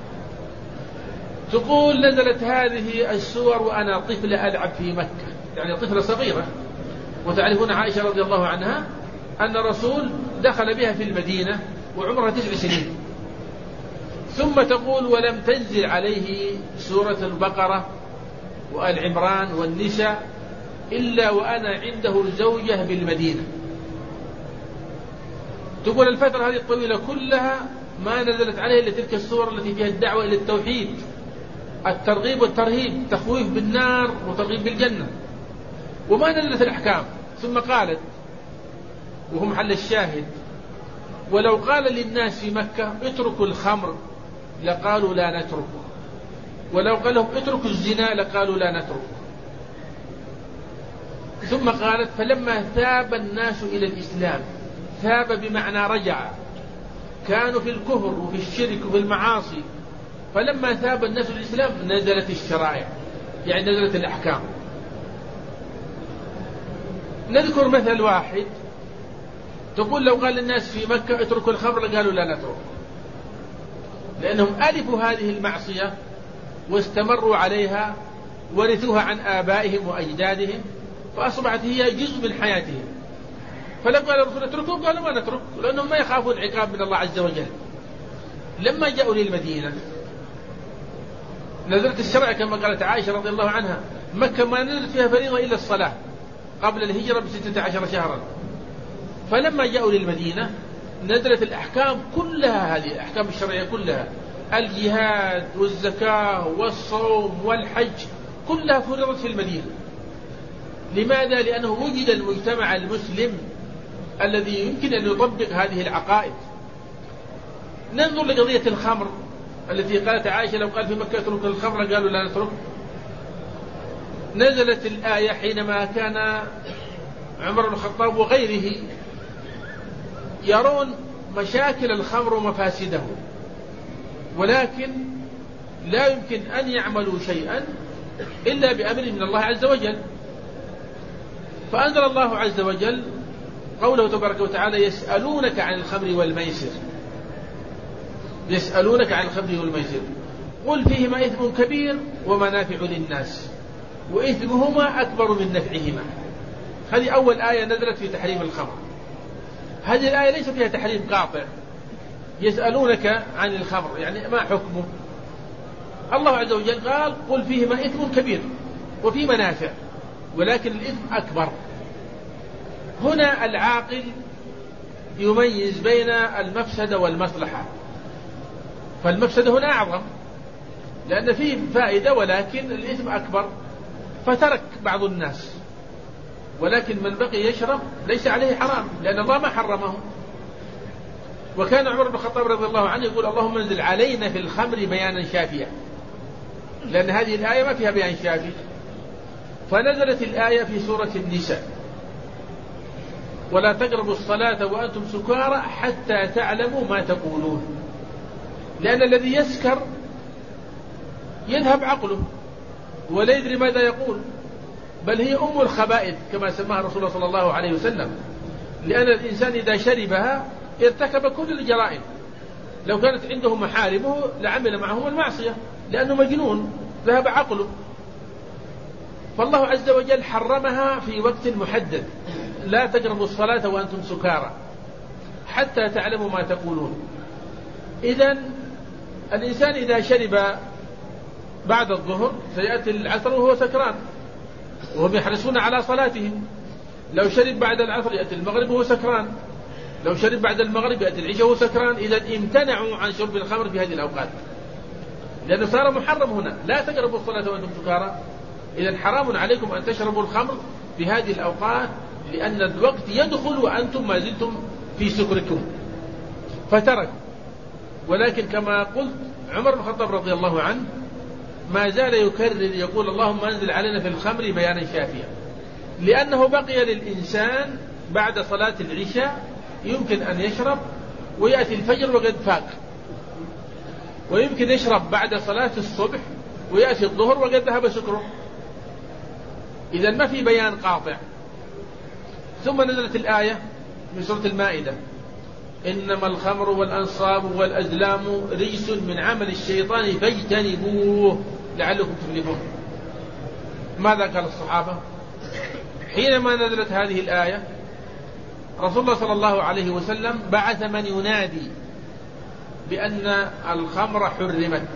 تقول نزلت هذه السور وأنا طفلة ألعب في مكة، يعني طفلة صغيرة. وتعرفون عائشة رضي الله عنها أن الرسول دخل بها في المدينة وعمرها 9 سنين. ثم تقول ولم تنزل عليه سورة البقرة وآل عمران والنساء إلا وأنا عنده الزوجة بالمدينة. تقول الفترة هذه الطويلة كلها ما نزلت عليه إلا تلك السور التي فيها الدعوة إلى التوحيد، الترغيب والترهيب، تخويف بالنار وترغيب بالجنة، وما نزلت الأحكام. ثم قالت وهم محل الشاهد: ولو قال للناس في مكة اتركوا الخمر لقالوا لا نتركه، ولو قال لهم اتركوا الزنا لقالوا لا نتركه. ثم قالت: فلما ثاب الناس إلى الإسلام، ثاب بمعنى رجع، كانوا في الكفر وفي الشرك وفي المعاصي، فلما ثاب الناس إلى الإسلام نزلت الشرائع، يعني نزلت الأحكام. نذكر مثل واحد، تقول لو قال للناس في مكة اتركوا الخمر قالوا لا نترك، لأنهم ألفوا هذه المعصية واستمروا عليها، ورثوها عن آبائهم وأجدادهم، فأصبحت هي جزء من حياتهم. فلما قال الرسول اتركوا قالوا ما نترك، لأنهم ما يخافون عقاب من الله عز وجل. لما جاءوا للمدينة نزلت الشرع كما قالت عائشة رضي الله عنها: مكة ما نزلت فيها فريضة إلا الصلاة قبل الهجرة ب16 شهرا. فلما جاءوا للمدينة نزلت الأحكام كلها، هذه الأحكام الشرعية كلها، الجهاد والزكاة والصوم والحج كلها فرضت في المدينة. لماذا؟ لأنه وجد المجتمع المسلم الذي يمكن أن يطبق هذه العقائد. ننظر لقضية الخمر التي قالت عائشة لو قال في مكة اترك الخمر قالوا لا نترك. نزلت الآية حينما كان عمر بن الخطاب وغيره يرون مشاكل الخمر ومفاسده، ولكن لا يمكن أن يعملوا شيئا إلا بأمر من الله عز وجل. فأنزل الله عز وجل قوله تبارك وتعالى: يسألونك عن الخمر والميسر، يسألونك عن الخمر والميسر قل فيهما إثم كبير ومنافع للناس وإثمهما أكبر من نفعهما. هذه أول آية نزلت في تحريم الخمر. هذه الآية ليس فيها تحريم قاطع. يسألونك عن الخمر يعني ما حكمه؟ الله عز وجل قال: قل فيهما إثم كبير وفي منافع ولكن الإثم أكبر. هنا العاقل يميز بين المفسدة والمصلحة، فالمفسدة هنا أعظم لأن فيه فائدة ولكن الإثم أكبر، فترك بعض الناس، ولكن من بقي يشرب ليس عليه حرام لأن الله ما حرمه. وكان عمر بن الخطاب رضي الله عنه يقول: اللهم انزل علينا في الخمر بيانا شافيا، لأن هذه الآية ما فيها بيان شافي. فنزلت الآية في سورة النساء: ولا تقربوا الصلاة وأنتم سكارى حتى تعلموا ما تقولون، لأن الذي يسكر يذهب عقله ولا يدري ماذا يقول، بل هي أم الخبائث كما سماها رسول الله صلى الله عليه وسلم، لأن الإنسان إذا شربها ارتكب كل الجرائم. لو كانت عنده محارمه لعمل معهم المعصية لأنه مجنون ذهب عقله. فالله عز وجل حرمها في وقت محدد: لا تقربوا الصلاة وأنتم سكارى حتى تعلموا ما تقولون. إذن الإنسان إذا شرب بعد الظهر سيأتي العصر وهو سكران وهم يحرصون على صلاتهم، لو شرب بعد العصر يأتي المغرب وهو سكران، لو شرب بعد المغرب يأتي العشاء وهو سكران، إذا امتنعوا عن شرب الخمر في هذه الأوقات، لأنه صار محرم هنا. لا تقربوا الصلاة وأنتم سكارى، إذا حرام عليكم أن تشربوا الخمر في هذه الأوقات، لأن الوقت يدخل وأنتم ما زلتم في سكركم، فتركوا. ولكن كما قلت عمر بن الخطاب رضي الله عنه ما زال يكرر يقول اللهم أنزل علينا في الخمر بيانا شافيا، لأنه بقي للإنسان بعد صلاة العشاء يمكن أن يشرب ويأتي الفجر وقد فاق، ويمكن يشرب بعد صلاة الصبح ويأتي الظهر وقد ذهب سكره، إذا ما في بيان قاطع. ثم نزلت الآية من سورة المائدة إنما الخمر والأنصاب والأزلام رجس من عمل الشيطان فاجتنبوه لعلكم تفلحون. ماذا قال الصحابة حينما نزلت هذه الآية؟ رسول الله صلى الله عليه وسلم بعث من ينادي بأن الخمر حرمت،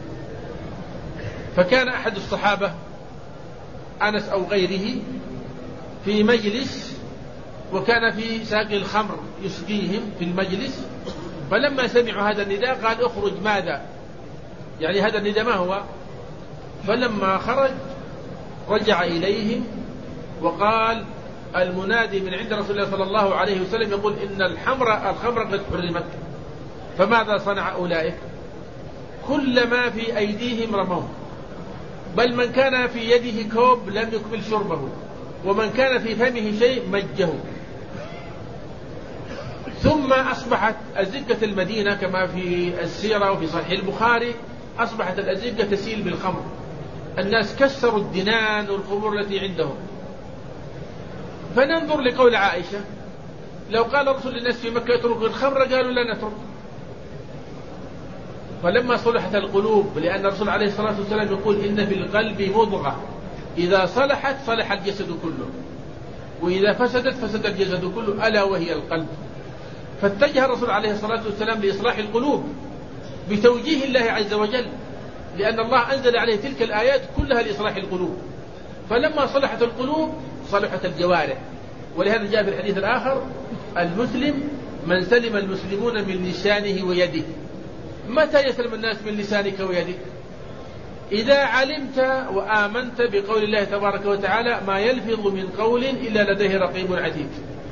فكان أحد الصحابة أنس أو غيره في مجلس وكان في ساقي الخمر يسقيهم في المجلس، فلما سمعوا هذا النداء قال اخرج. ماذا يعني هذا النداء ما هو؟ فلما خرج رجع إليهم وقال المنادي من عند رسول الله صلى الله عليه وسلم يقول إن الخمر قد حرمت. فماذا صنع أولئك؟ كل ما في أيديهم رموه، بل من كان في يده كوب لم يكمل شربه، ومن كان في فمه شيء مجه. ثم أصبحت أزقة المدينة كما في السيرة وفي صحيح البخاري، أصبحت الأزقة تسيل بالخمر، الناس كسروا الدنان والقبور التي عندهم. فننظر لقول عائشة لو قال رسول الناس في مكة اتركوا الخمر قالوا لا نترك. فلما صلحت القلوب، لأن الرسول عليه الصلاة والسلام يقول إن في القلب مضغة إذا صلحت صلح الجسد كله، وإذا فسدت فسد الجسد كله، ألا وهي القلب. فاتجه الرسول عليه الصلاة والسلام لإصلاح القلوب بتوجيه الله عز وجل، لأن الله أنزل عليه تلك الآيات كلها لإصلاح القلوب. فلما صلحت القلوب صلحت الجوارح. ولهذا جاء في الحديث الآخر المسلم من سلم المسلمون من لسانه ويده. متى يسلم الناس من لسانك ويدك؟ إذا علمت وآمنت بقول الله تبارك وتعالى ما يلفظ من قول إلا لديه رقيب عتيد،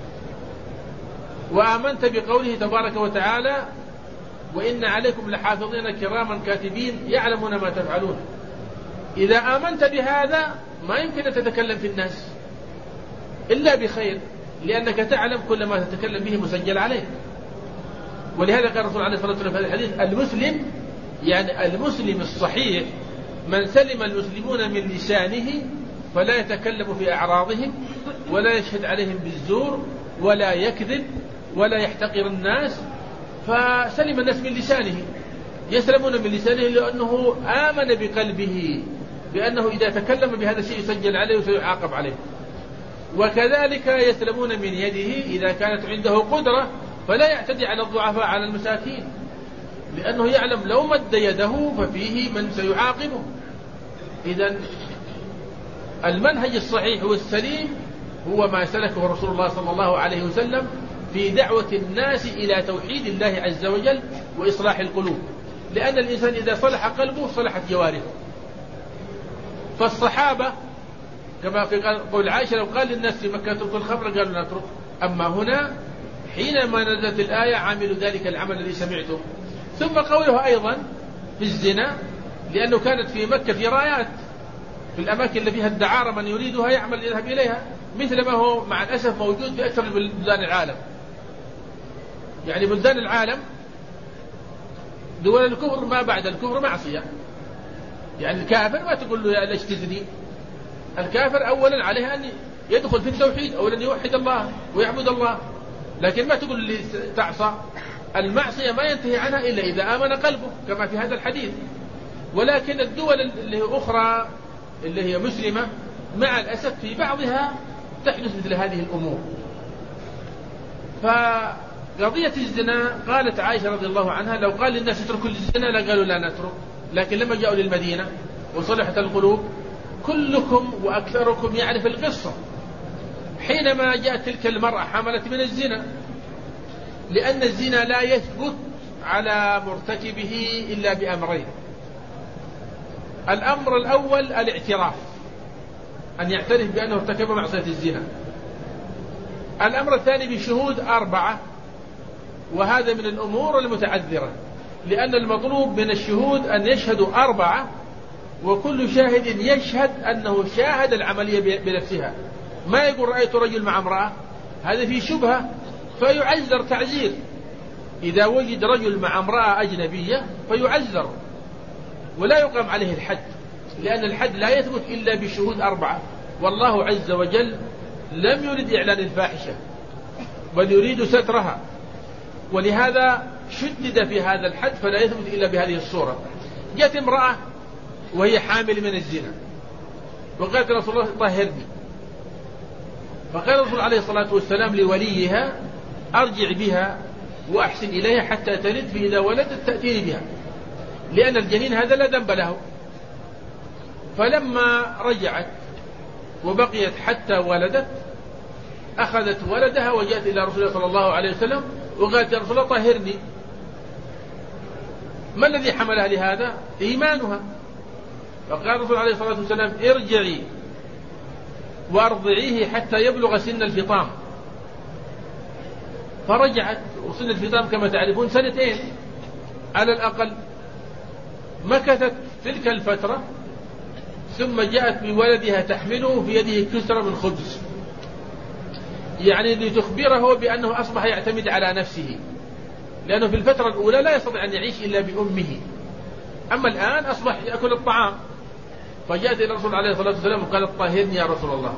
وآمنت بقوله تبارك وتعالى وإن عليكم لحافظين كراما كاتبين يعلمون ما تفعلون. إذا آمنت بهذا ما يمكن أن تتكلم في الناس إلا بخير، لأنك تعلم كل ما تتكلم به مسجل عليك. ولهذا قال الرسول عليه الصلاة والسلام في الحديث المسلم يعني المسلم الصحيح من سلم المسلمون من لسانه فلا يتكلم في أعراضهم ولا يشهد عليهم بالزور ولا يكذب ولا يحتقر الناس. فسلم الناس من لسانه، يسلمون من لسانه لأنه آمن بقلبه بأنه إذا تكلم بهذا الشيء يسجل عليه وسيعاقب عليه. وكذلك يسلمون من يده إذا كانت عنده قدرة فلا يعتدي على الضعفاء على المساكين، لأنه يعلم لو مد يده ففيه من سيعاقبه. إذن المنهج الصحيح والسليم هو ما سلكه رسول الله صلى الله عليه وسلم في دعوة الناس إلى توحيد الله عز وجل وإصلاح القلوب، لأن الإنسان إذا صلح قلبه صلحت جوارحه. فالصحابة كما في قول عائشة لو قال للناس في مكة اتركوا الخمر قالوا نترك. أما هنا حينما نزلت الآية عملوا ذلك العمل الذي سمعته. ثم قوله أيضا في الزنا، لأنه كانت في مكة في رايات في الأماكن اللي فيها الدعارة من يريدها يعمل يذهب إليها، مثل ما هو مع الأسف موجود في أكثر من بلدان العالم. يعني بلدان العالم دول الكفر ما بعد الكفر معصية. يعني الكافر ما تقول له يا ليش تزني، الكافر أولا عليه أن يدخل في التوحيد، أولا يوحد الله ويعبد الله، لكن ما تقول لي تعصى. المعصية ما ينتهي عنها إلا إذا آمن قلبه كما في هذا الحديث. ولكن الدول اللي هي أخرى اللي هي مسلمة مع الأسف في بعضها تحدث مثل هذه الأمور. فقضية الزنا قالت عائشة رضي الله عنها لو قال للناس اتركوا الزنا لقالوا لا نترك، لكن لما جاءوا للمدينة وصلحت القلوب كلكم وأكثركم يعرف القصة. حينما جاءت تلك المرأة حملت من الزنا لأن الزنا لا يثبت على مرتكبه إلا بأمرين. الأمر الأول الاعتراف، أن يعترف بأنه ارتكب معصية الزنا. الأمر الثاني بشهود 4، وهذا من الأمور المتعذرة، لأن المطلوب من الشهود أن يشهدوا 4، وكل شاهد يشهد أنه شاهد العملية بنفسها. ما يقول رأيت رجل مع امرأة، هذا فيه شبهة فيعذر تعزير. إذا وجد رجل مع امرأة أجنبية فيعذر ولا يقام عليه الحد، لأن الحد لا يثبت إلا بشهود 4، والله عز وجل لم يرد إعلان الفاحشة بل يريد سترها، ولهذا شدد في هذا الحد فلا يثبت إلا بهذه الصورة. جاءت امرأة وهي حامل من الزنا وقالت رسول الله طهرني، فقال الرسول عليه الصلاة والسلام لوليها أرجع بها وأحسن إليها حتى تلد، فإذا ولدت تأتيني بها، لأن الجنين هذا لا ذنب له. فلما رجعت وبقيت حتى ولدت أخذت ولدها وجاءت إلى رسول الله صلى الله عليه وسلم وقالت يا رسول الله طهرني. ما الذي حملها لهذا؟ إيمانها. فقال الرسول عليه الصلاة والسلام ارجعي وارضعيه حتى يبلغ سن الفطام. فرجعت، وسن الفطام كما تعرفون 2 على الأقل. مكثت تلك الفترة ثم جاءت بولدها تحمله في يده كسرة من خبز، يعني لتخبره بأنه أصبح يعتمد على نفسه، لأنه في الفترة الأولى لا يستطيع أن يعيش إلا بأمه، أما الآن أصبح يأكل الطعام. فجاءت إلى الرسول عليه الصلاة والسلام وقالت طهرني يا رسول الله.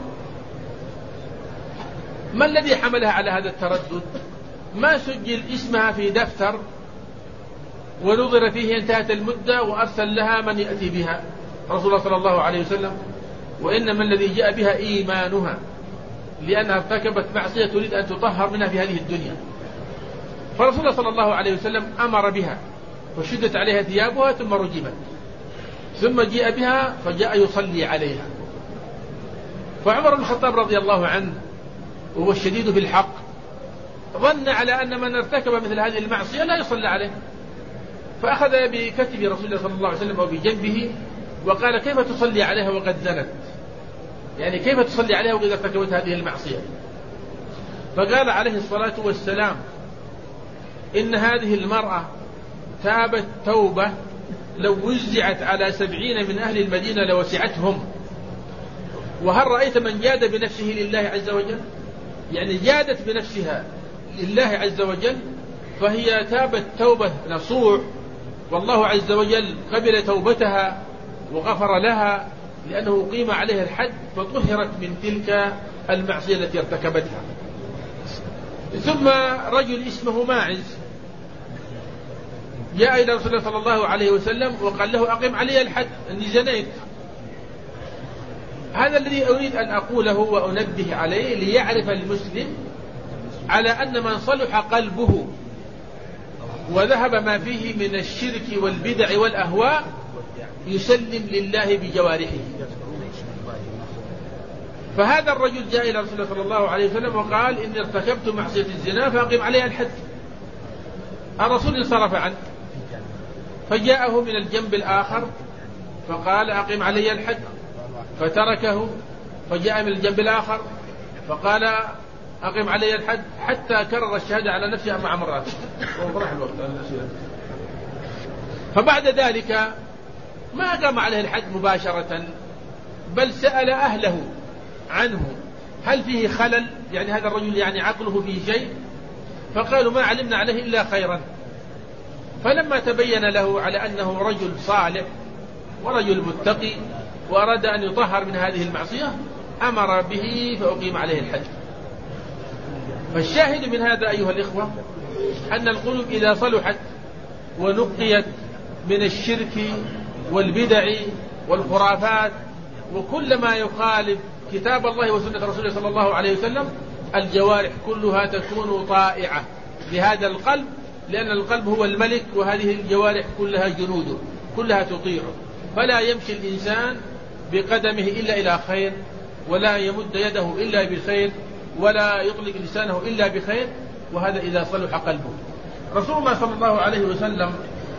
ما الذي حملها على هذا التردد؟ ما سجل اسمها في دفتر ونظر فيه انتهت المدة وأرسل لها من يأتي بها رسول الله صلى الله عليه وسلم، وإنما الذي جاء بها إيمانها، لأنها ارتكبت معصية تريد أن تطهر منها في هذه الدنيا. فرسول الله صلى الله عليه وسلم أمر بها وشدت عليها ثيابها ثم رجمت، ثم جاء بها فجاء يصلي عليها. فعمر بن الخطاب رضي الله عنه وهو الشديد في الحق ظن على أن من ارتكب مثل هذه المعصية لا يصلى عليه، فأخذ بكتف رسول الله صلى الله عليه وسلم وبجنبه وقال كيف تصلي عليها وقد زنت؟ يعني كيف تصلي عليها وإذا ارتكبت هذه المعصية؟ فقال عليه الصلاة والسلام إن هذه المرأة تابت توبة لو وزعت على 70 من أهل المدينة لوسعتهم. وهل رأيت من جاد بنفسه لله عز وجل؟ يعني جادت بنفسها لله عز وجل، فهي تابت توبة نصوح، والله عز وجل قبل توبتها وغفر لها، لأنه قيم عليها الحد فطهرت من تلك المعصية التي ارتكبتها. ثم رجل اسمه ماعز جاء إلى رسول الله صلى الله عليه وسلم وقال له أقم علي الحد أني زنيت. هذا الذي أريد أن أقوله وأنبه عليه ليعرف المسلم على أن من صلح قلبه وذهب ما فيه من الشرك والبدع والأهواء يسلم لله بجوارحه. فهذا الرجل جاء إلى رسول الله صلى الله عليه وسلم وقال إني ارتكبت معصية الزنا فأقم علي الحد. الرسول انصرف عنه فجاءه من الجنب الآخر فقال أقم علي الحد، فتركه فجاء من الجنب الآخر فقال أقم علي الحد، حتى كرر الشهادة على نفسه مع مرات. فبعد ذلك ما قام عليه الحد مباشرة، بل سأل أهله عنه هل فيه خلل، يعني هذا الرجل يعني عقله فيه شيء؟ فقالوا ما علمنا عليه إلا خيرا. فلما تبين له على أنه رجل صالح ورجل متقي وأراد أن يطهر من هذه المعصية أمر به فأقيم عليه الحد. فالشاهد من هذا أيها الإخوة أن القلوب إذا صلحت ونقيت من الشرك والبدع والخرافات وكل ما يخالف كتاب الله وسنة رسوله صلى الله عليه وسلم، الجوارح كلها تكون طائعة لهذا القلب، لأن القلب هو الملك وهذه الجوارح كلها جنوده كلها تطيعه. فلا يمشي الإنسان بقدمه إلا إلى خير، ولا يمد يده إلا بخير، ولا يطلق لسانه إلا بخير، وهذا إذا صلح قلبه. رسول الله صلى الله عليه وسلم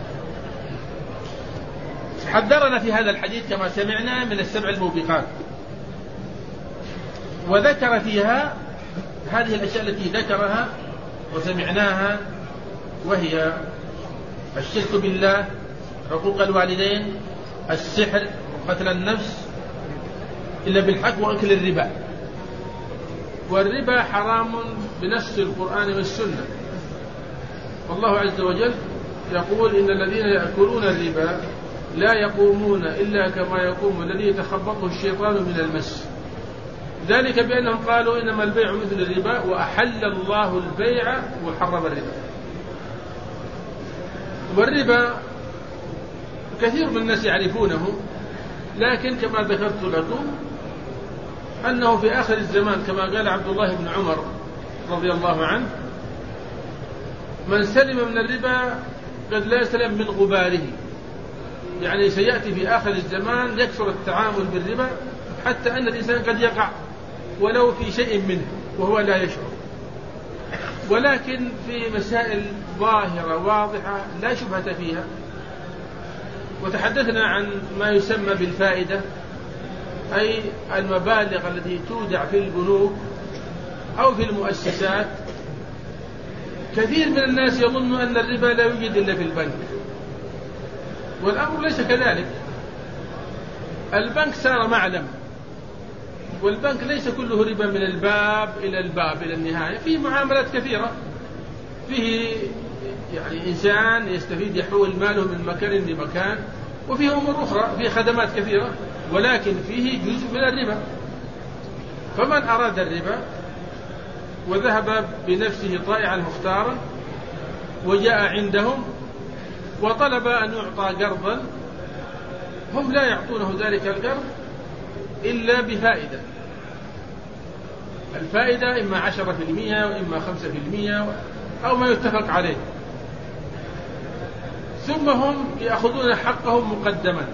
حذرنا في هذا الحديث كما سمعنا من السبع الموبقات، وذكر فيها هذه الأشياء التي ذكرها وسمعناها، وهي الشرك بالله، حقوق الوالدين، السحر، وقتل النفس إلا بالحق، وأكل الربا. والربا حرام بنص القرآن والسنة، والله عز وجل يقول إن الذين يأكلون الربا لا يقومون إلا كما يقوم الذي يتخبطه الشيطان من المس، ذلك بأنهم قالوا إنما البيع مثل الربا وأحل الله البيع وحرم الربا. والربا كثير من الناس يعرفونه، لكن كما ذكرت لكم أنه في آخر الزمان كما قال عبد الله بن عمر رضي الله عنه: من سلم من الربا قد لا يسلم من غباره. يعني سيأتي في آخر الزمان يكثر التعامل بالربا حتى أن الإنسان قد يقع ولو في شيء منه وهو لا يشعر. ولكن في مسائل ظاهرة واضحة لا شبهة فيها. وتحدثنا عن ما يسمى بالفائدة، أي المبالغ التي تودع في البنوك أو في المؤسسات. كثير من الناس يظن أن الربا لا يوجد إلا في البنك، والأمر ليس كذلك. البنك صار معلم، والبنك ليس كله ربا من الباب إلى الباب إلى النهاية. فيه معاملات كثيرة، فيه يعني إنسان يستفيد يحول ماله من مكان لمكان، وفيه أمور أخرى، فيه خدمات كثيرة، ولكن فيه جزء من الربا. فمن أراد الربا وذهب بنفسه طائعا مختارا وجاء عندهم وطلب أن يعطى قرضا، هم لا يعطونه ذلك القرض إلا بفائدة. الفائدة إما 10% وإما 5% أو ما يتفق عليه، ثم هم يأخذون حقهم مقدما.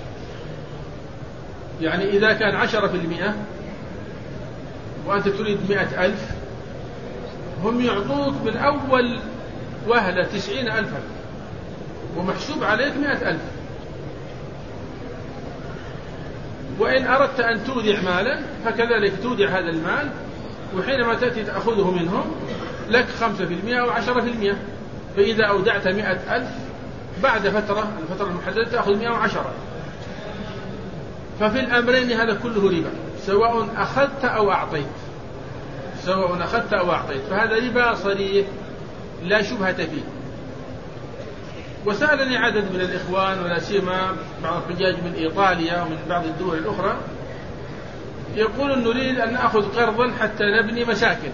يعني إذا كان 10% وأنت تريد 100,000، هم يعطوك من أول وهلة 90,000 ومحسوب عليك 100,000. وإن أردت أن تودع مالا فكذلك تودع هذا المال، وحينما تأتي تأخذه منهم لك 5% أو 10%. فإذا أودعت 100,000 بعد الفترة المحددة تأخذ 110. ففي الأمرين هذا كله ربا، سواء أخذت أو أعطيت، فهذا ربا صريح لا شبهة فيه. وسألني عدد من الإخوان ولا سيما بعض الحجاج من إيطاليا ومن بعض الدول الأخرى، يقولون نريد أن نأخذ قرضا حتى نبني مساكن،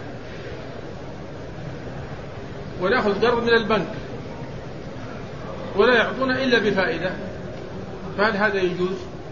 ونأخذ قرض من البنك ولا يعطون إلا بفائدة، فهل هذا يجوز؟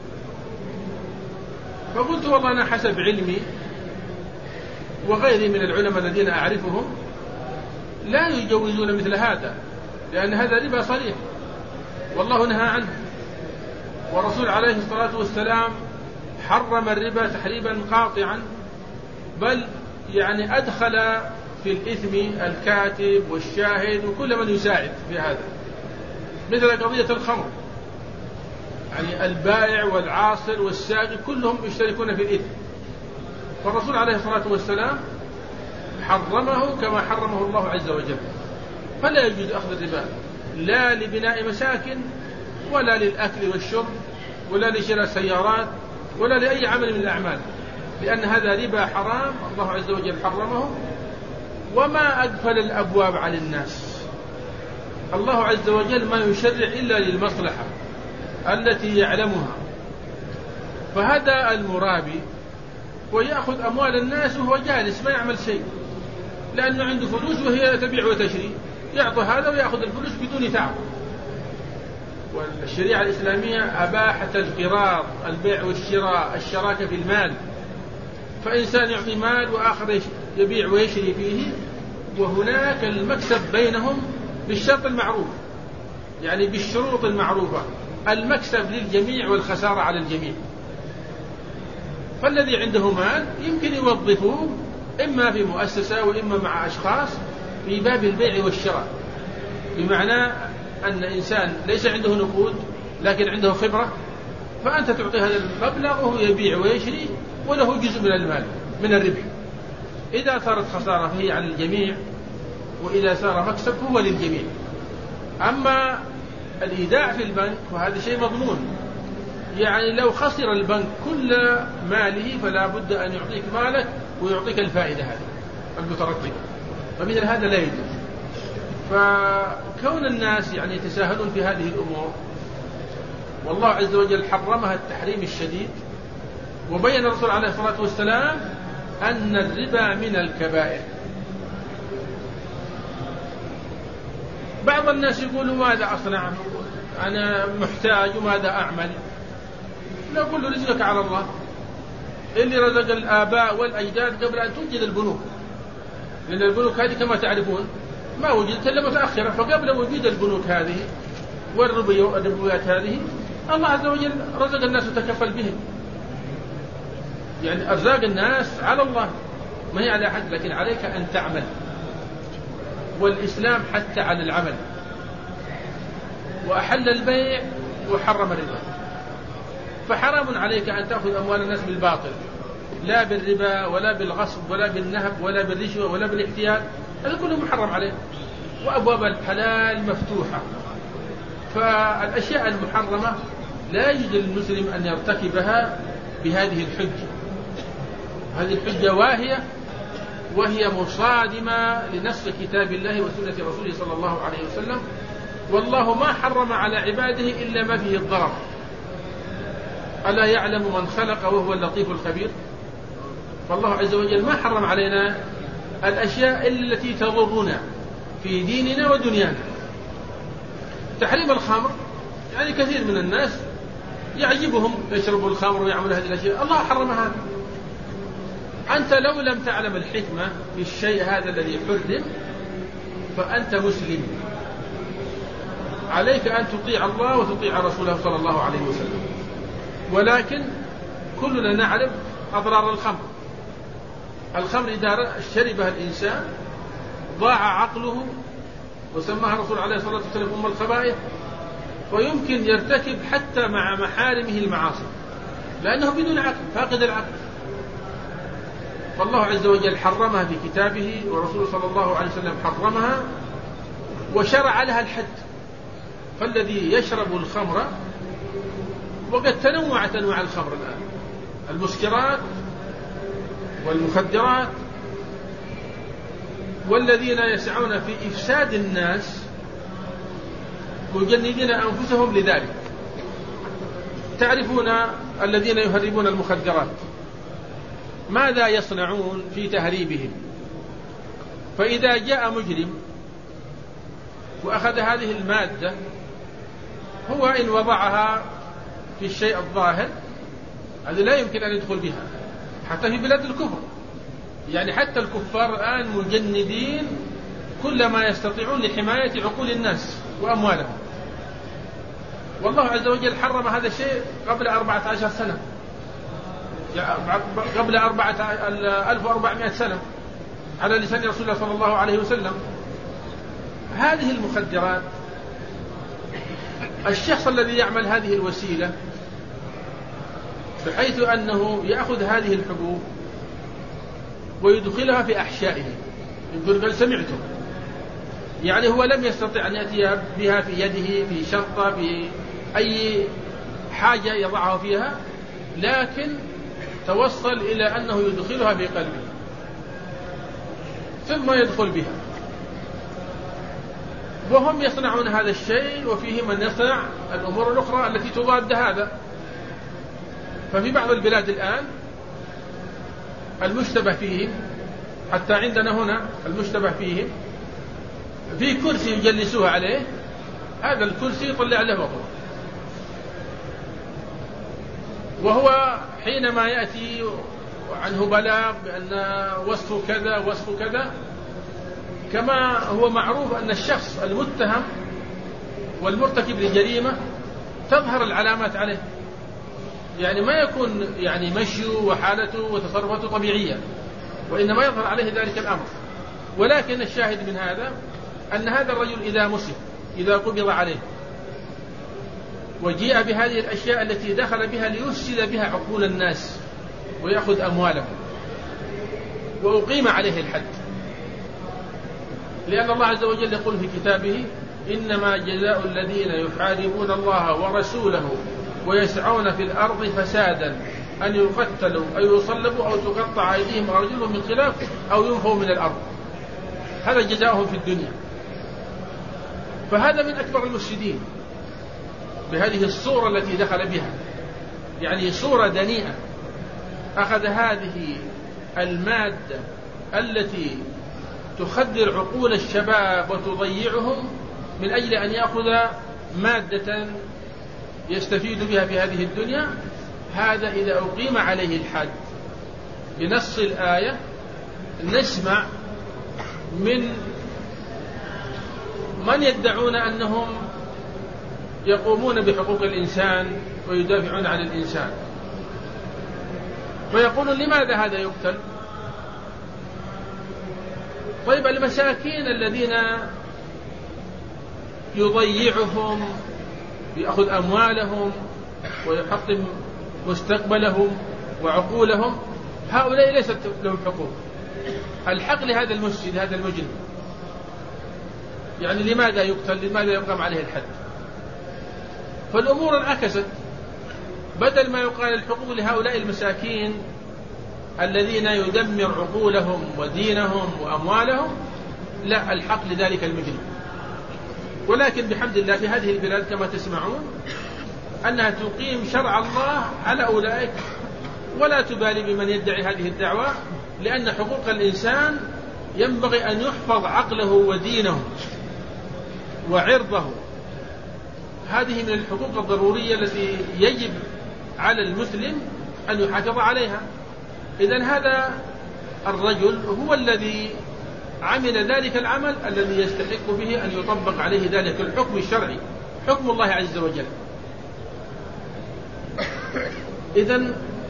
فقلت والله أنا حسب علمي وغيري من العلماء الذين أعرفهم لا يجوزون مثل هذا، لأن هذا ربا صريح والله نهى عنه، والرسول عليه الصلاة والسلام حرم الربا تحريما قاطعا، بل يعني أدخل في الإثم الكاتب والشاهد وكل من يساعد في هذا، مثل قضية الخمر. يعني البائع والعاصر والساقي كلهم يشتركون في الإثم، فالرسول عليه الصلاة والسلام حرمه كما حرمه الله عز وجل. فلا يجوز أخذ الربا لا لبناء مساكن ولا للأكل والشرب ولا لشراء سيارات ولا لأي عمل من الأعمال، لأن هذا ربا حرام الله عز وجل حرمه. وما أقفل الأبواب على الناس، الله عز وجل ما يشرع إلا للمصلحة التي يعلمها. فهذا المرابي ويأخذ أموال الناس وهو جالس ما يعمل شيء، لأنه عنده فلوس وهي تبيع وتشري، يعطي هذا ويأخذ الفلوس بدون تعب. والشريعة الإسلامية أباحت القراض، البيع والشراء، الشراكة في المال. فإنسان يعطي مال وآخر يبيع ويشري فيه، وهناك المكسب بينهم بالشرط المعروف، يعني بالشروط المعروفة، المكسب للجميع والخسارة على الجميع. فالذي عنده مال يمكن يوظفه إما في مؤسسة وإما مع أشخاص في باب البيع والشراء، بمعنى أن إنسان ليس عنده نقود لكن عنده خبرة، فأنت تعطي هذا المبلغ وهو يبيع ويشري وله جزء من المال من الربح. إذا صارت خسارة فهي على الجميع، وإذا صار مكسب هو للجميع. أما الإيداع في البنك وهذا شيء مضمون، يعني لو خسر البنك كل ماله فلا بد أن يعطيك مالك ويعطيك الفائدة هذه المترتبة، فمثل هذا لا يجوز. فكون الناس يعني يتساهلون في هذه الأمور، والله عز وجل حرمها التحريم الشديد، وبين الرسول عليه الصلاة والسلام أن الربا من الكبائر. بعض الناس يقولوا ماذا أصنع، أنا محتاج وماذا أعمل؟ نقول له رزقك على الله، اللي رزق الآباء والأجداد قبل أن توجد البنوك، لأن البنوك هذه كما تعرفون ما وجدت إلا متأخرة، فقبل وجود البنوك هذه والربويات هذه الله عز وجل رزق الناس وتكفل بهم. يعني أرزاق الناس على الله ما هي على أحد، لكن عليك أن تعمل، والإسلام حتى على العمل، وأحل البيع وحرم الربا. فحرام عليك أن تأخذ أموال الناس بالباطل، لا بالربا ولا بالغصب ولا بالنهب ولا بالرشوة ولا بالاحتيال، هذا كله محرم عليك. وأبواب الحلال مفتوحة، فالأشياء المحرمة لا يجوز للمسلم أن يرتكبها بهذه الحجة. هذه الحجة واهية، وهي مصادمة لنص كتاب الله وسنة رسوله صلى الله عليه وسلم. والله ما حرم على عباده إلا ما فيه الضرر. ألا يعلم من خلق وهو اللطيف الخبير؟ فالله عز وجل ما حرم علينا الأشياء التي تضرنا في ديننا ودنيانا. تحريم الخمر، يعني كثير من الناس يعجبهم يشربوا الخمر ويعملوا هذه الأشياء، الله حرمها. أنت لو لم تعلم الحكمة في الشيء هذا الذي حرم فأنت مسلم، عليك أن تطيع الله وتطيع رسوله صلى الله عليه وسلم. ولكن كلنا نعرف أضرار الخمر. الخمر إذا شربها الإنسان ضاع عقله، وسماها الرسول عليه الصلاة والسلام أم الخبائث، ويمكن يرتكب حتى مع محارمه المعاصي، لأنه بدون عقل، فاقد العقل. فالله عز وجل حرمها في كتابه، ورسوله صلى الله عليه وسلم حرمها وشرع لها الحد. فالذي يشرب الخمر، وقد تنوعت أنواع الخمر الآن، المسكرات والمخدرات، والذين يسعون في إفساد الناس مجندين أنفسهم لذلك. تعرفون الذين يهربون المخدرات ماذا يصنعون في تهريبهم؟ فإذا جاء مجرم وأخذ هذه المادة، هو إن وضعها في الشيء الظاهر هذا لا يمكن أن يدخل بها، حتى في بلاد الكفر. يعني حتى الكفار الآن مجندين كل ما يستطيعون لحماية عقول الناس وأموالهم. والله عز وجل حرم هذا الشيء قبل 14 سنة، قبل 1400 سنة على لسان رسول الله صلى الله عليه وسلم. هذه المخدرات، الشخص الذي يعمل هذه الوسيلة بحيث أنه يأخذ هذه الحبوب ويدخلها في أحشائه، يقول قال سمعته، يعني هو لم يستطع أن يأتي بها في يده في شنطة في أي حاجة يضعها فيها، لكن توصل إلى أنه يدخلها في قلبه ثم يدخل بها. وهم يصنعون هذا الشيء، وفيه من يصنع الأمور الأخرى التي تضاد هذا. ففي بعض البلاد الآن المشتبه فيهم، حتى عندنا هنا المشتبه فيهم، في كرسي يجلسوه عليه، هذا الكرسي يطلع له وضوء، وهو حينما يأتي عنه بلاغ بأن وصفه كذا وصفه كذا، كما هو معروف أن الشخص المتهم والمرتكب للجريمة تظهر العلامات عليه، يعني ما يكون يعني مشيه وحالته وتصرفاته طبيعية، وإنما يظهر عليه ذلك الأمر. ولكن الشاهد من هذا أن هذا الرجل إذا مسك، إذا قبض عليه وجيء بهذه الأشياء التي دخل بها ليفسد بها عقول الناس ويأخذ أموالهم، وأقيم عليه الحد، لأن الله عز وجل يقول في كتابه: إنما جزاء الذين يحاربون الله ورسوله ويسعون في الأرض فسادا أن يقتلوا أو يصلبوا أو تقطع أيديهم وأرجلهم من خلاف أو ينفوا من الأرض. هذا جزاؤهم في الدنيا. فهذا من أكبر المفسدين بهذه الصورة التي دخل بها، يعني صورة دنيئة. أخذ هذه المادة التي تخدر عقول الشباب وتضيعهم من أجل أن يأخذ مادة يستفيد بها في هذه الدنيا. هذا إذا أقيم عليه الحد بنص الآية نسمع من يدعون أنهم يقومون بحقوق الإنسان ويدافعون عن الإنسان، ويقولون: لماذا هذا يقتل؟ طيب المساكين الذين يضيعهم، يأخذ أموالهم ويحطم مستقبلهم وعقولهم، هؤلاء ليست لهم حقوق. الحق لهذا المفسد، هذا المجرم. يعني لماذا يقتل؟ لماذا يقام عليه الحد؟ فالأمور انعكست، بدل ما يقال الحقوق لهؤلاء المساكين الذين يدمر عقولهم ودينهم وأموالهم، لا، الحق لذلك المجرم. ولكن بحمد الله في هذه البلاد كما تسمعون أنها تقيم شرع الله على أولئك، ولا تبالي بمن يدعي هذه الدعوة، لأن حقوق الإنسان ينبغي أن يحفظ عقله ودينه وعرضه. هذه من الحقوق الضرورية التي يجب على المسلم أن يحافظ عليها. إذن هذا الرجل هو الذي عمل ذلك العمل الذي يستحق به أن يطبق عليه ذلك الحكم الشرعي، حكم الله عز وجل. إذن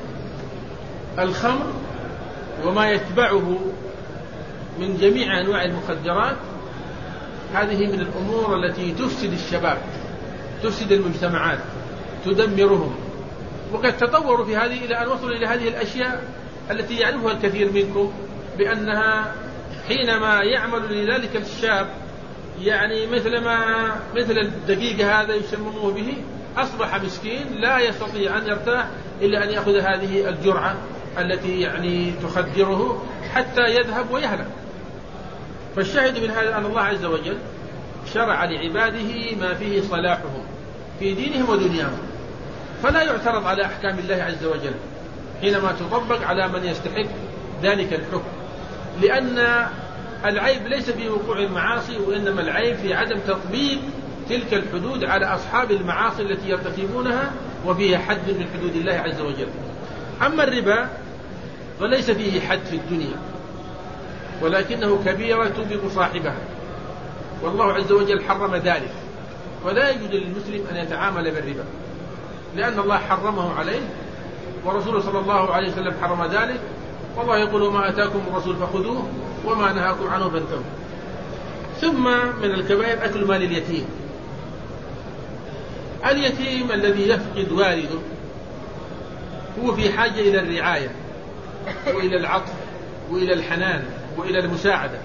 الخمر وما يتبعه من جميع أنواع المخدرات هذه من الأمور التي تفسد الشباب، تفسد المجتمعات، تدمرهم. وقد تطوروا في هذه إلى أن وصلوا إلى هذه الأشياء التي يعرفها الكثير منكم، بأنها حينما يعمل لذلك الشاب، يعني مثل الدقيقة هذا يسمموه به، أصبح مسكين لا يستطيع أن يرتاح إلا أن يأخذ هذه الجرعة التي يعني تخدره حتى يذهب ويهلك. فالشاهد من هذا أن الله عز وجل شرع لعباده ما فيه صلاحهم في دينهم ودنياهم، فلا يعترض على أحكام الله عز وجل حينما تطبق على من يستحق ذلك الحكم، لأن العيب ليس في وقوع المعاصي، وإنما العيب في عدم تطبيق تلك الحدود على أصحاب المعاصي التي يرتكبونها وفيها حد من حدود الله عز وجل. أما الربا فليس فيه حد في الدنيا، ولكنه كبيرة توبق صاحبها، والله عز وجل حرم ذلك، ولا يجوز للمسلم أن يتعامل بالربا، لأن الله حرمه عليه، ورسوله صلى الله عليه وسلم حرم ذلك. والله يقول: ما أتاكم الرسول فخذوه وما نهاكم عنه فانتهوا. ثم من الكبائر أكل مال اليتيم. اليتيم الذي يفقد والده هو في حاجة إلى الرعاية وإلى العطف وإلى الحنان وإلى المساعدة،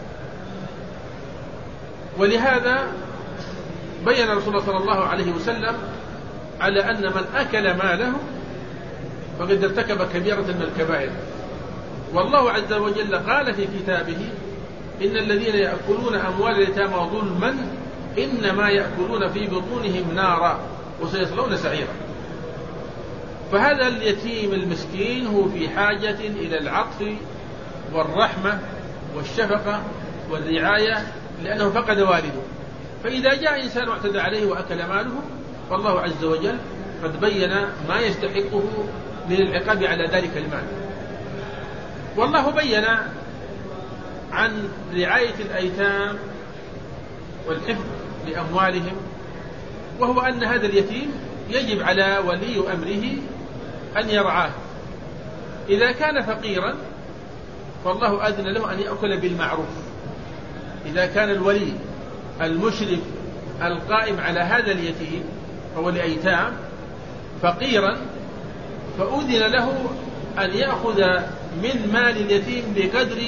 ولهذا بين رسول الله صلى الله عليه وسلم على أن من أكل ماله فقد ارتكب كبيرة من الكبائر. والله عز وجل قال في كتابه: إن الذين يأكلون أموال اليتامى ظلما إنما يأكلون في بطونهم نارا وسيصلون سعيرا. فهذا اليتيم المسكين هو في حاجة إلى العطف والرحمة والشفقة والرعاية، لأنه فقد والده. فإذا جاء إنسان واعتدى عليه وأكل ماله، فالله عز وجل قد بين ما يستحقه من العقاب على ذلك المال. والله بين عن رعاية الأيتام والحفظ لأموالهم، وهو أن هذا اليتيم يجب على ولي أمره أن يرعاه. إذا كان فقيرا فالله أذن له أن يأكل بالمعروف، إذا كان الولي المشرف القائم على هذا اليتيم أو الأيتام فقيرا فأذن له أن يأخذ من مال اليتيم بقدر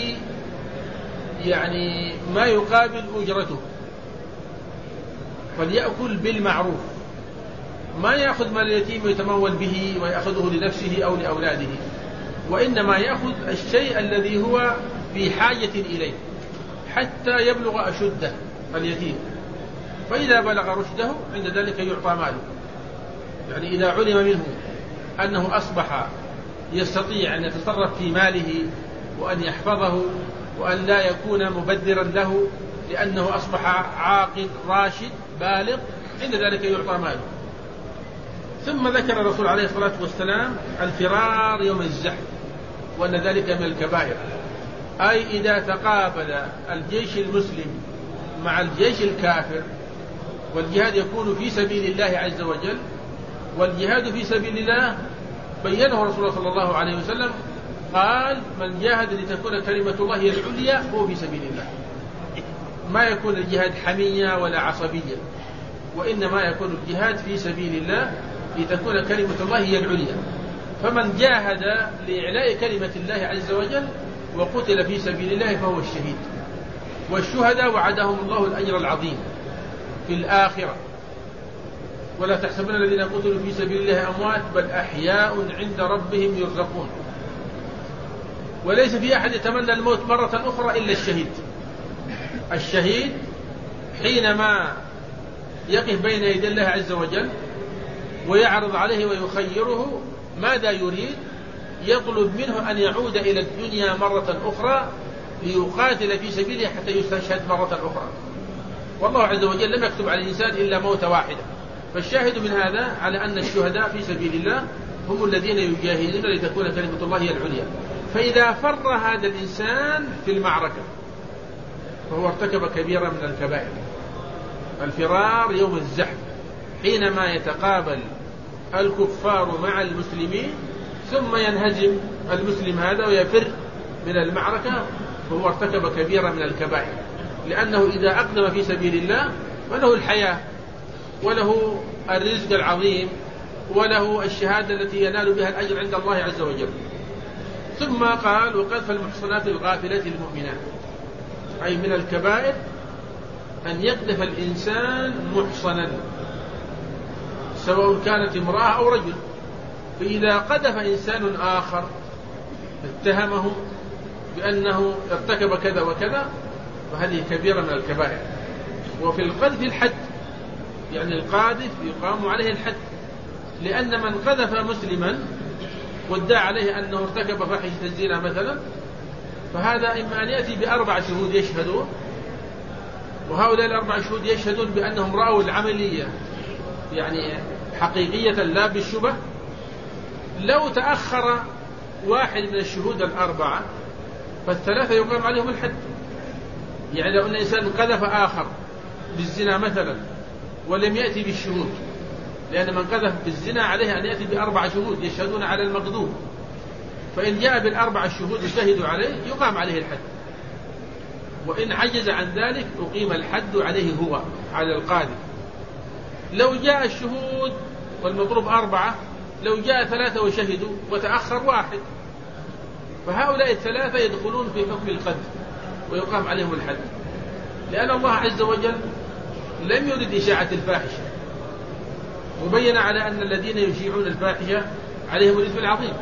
يعني ما يقابل أجرته، فليأكل بالمعروف، ما يأخذ مال اليتيم ويتمول به ويأخذه لنفسه أو لأولاده، وإنما يأخذ الشيء الذي هو في حاجة إليه حتى يبلغ أشده اليتيم، فإذا بلغ رشده عند ذلك يعطى ماله. يعني إذا علم منه أنه أصبح يستطيع أن يتصرف في ماله وأن يحفظه وأن لا يكون مبذرا له لأنه أصبح عاقل راشد بالغ، عند ذلك يعطى ماله. ثم ذكر الرسول عليه الصلاة والسلام الفرار يوم الزحف، وأن ذلك من الكبائر، أي إذا تقابل الجيش المسلم مع الجيش الكافر، والجهاد يكون في سبيل الله عز وجل، والجهاد في سبيل الله بينه رسول الله صلى الله عليه وسلم، قال من جاهد لتكون كلمة الله هي العليا هو في سبيل الله. ما يكون الجهاد حمية ولا عصبية، وإنما يكون الجهاد في سبيل الله لتكون كلمة الله هي العليا. فمن جاهد لإعلاء كلمة الله عز وجل وقتل في سبيل الله فهو الشهيد. والشهداء وعدهم الله الأجر العظيم في الآخرة، ولا تحسبن الذين قتلوا في سبيل الله أموات بل أحياء عند ربهم يرزقون. وليس في أحد يتمنى الموت مرة أخرى إلا الشهيد. الشهيد حينما يقف بين يدي الله عز وجل ويعرض عليه ويخيره ماذا يريد، يطلب منه أن يعود إلى الدنيا مرة أخرى ليقاتل في سبيله حتى يستشهد مرة أخرى. والله عز وجل لم يكتب على الإنسان إلا موت واحدة. فالشاهد من هذا على أن الشهداء في سبيل الله هم الذين يجاهدون لتكون كلمة الله هي العليا. فإذا فر هذا الإنسان في المعركة فهو ارتكب كبيرة من الكبائر. الفرار يوم الزحف، حينما يتقابل الكفار مع المسلمين ثم ينهزم المسلم هذا ويفر من المعركة، فهو ارتكب كبيرة من الكبائر، لأنه إذا أقدم في سبيل الله فله الحياة وله الرزق العظيم وله الشهادة التي ينال بها الأجر عند الله عز وجل. ثم قال وقذف المحصنات الغافلات المؤمنات، أي من الكبائر أن يقذف الإنسان محصنا سواء كانت امرأة أو رجل. فإذا قذف إنسان آخر اتهمه بأنه ارتكب كذا وكذا فهذه كبيرة من الكبائر. وفي القذف الحد، يعني القاذف يقام عليه الحد، لأن من قذف مسلما وادعى عليه أنه ارتكب فاحشة الزنا مثلا، فهذا إما أن يأتي بأربع شهود يشهدون، وهؤلاء الأربع شهود يشهدون بأنهم رأوا العملية يعني حقيقية لا بالشبه. لو تأخر واحد من الشهود الأربعة فالثلاثة يقام عليهم الحد. يعني لو أن إنسان قذف آخر بالزنا مثلا ولم يأتي بالشهود، لأن من قذف بالزنا عليه أن يأتي بأربع شهود يشهدون على المقذوف، فإن جاء بالأربع الشهود يشهدوا عليه يقام عليه الحد، وإن عجز عن ذلك أقيم الحد عليه هو على القاذف. لو جاء الشهود والمضروب أربعة، لو جاء ثلاثة وشهدوا وتأخر واحد، فهؤلاء الثلاثة يدخلون في حكم القذف ويقام عليهم الحد، لأن الله عز وجل لم يرد إشاعة الفاحشة، وبين على أن الذين يشيعون الفاحشة عليهم الإثم العظيم.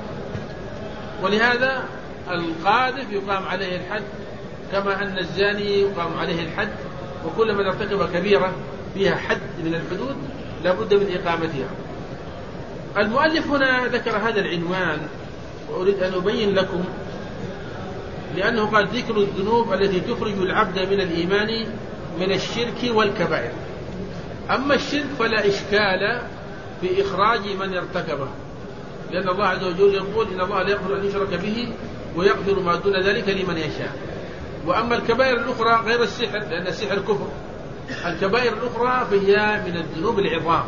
ولهذا القاذف يقام عليه الحد، كما أن الزاني يقام عليه الحد، وكل من ارتكب كبيرة فيها حد من الحدود لا بد من إقامتها. المؤلف هنا ذكر هذا العنوان وأريد أن أبين لكم، لأنه قال ذكر الذنوب التي تخرج العبد من الإيمان من الشرك والكبائر. أما الشرك فلا إشكال في إخراج من ارتكبه، لأن الله عز وجل يقول إن الله لا يغفر أن يشرك به ويغفر ما دون ذلك لمن يشاء. وأما الكبائر الأخرى غير السحر، لأن السحر كفر، الكبائر الأخرى فهي من الذنوب العظام،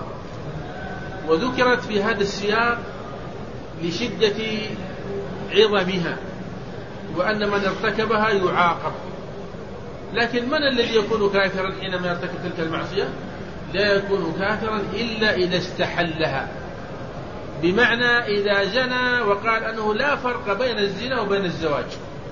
وذكرت في هذا السياق لشدة عظمها، وأن من ارتكبها يعاقب. لكن من الذي يكون كافرا حينما يرتكب تلك المعصية؟ لا يكون كافرا إلا إذا استحلها، بمعنى إذا زنى وقال أنه لا فرق بين الزنا وبين الزواج،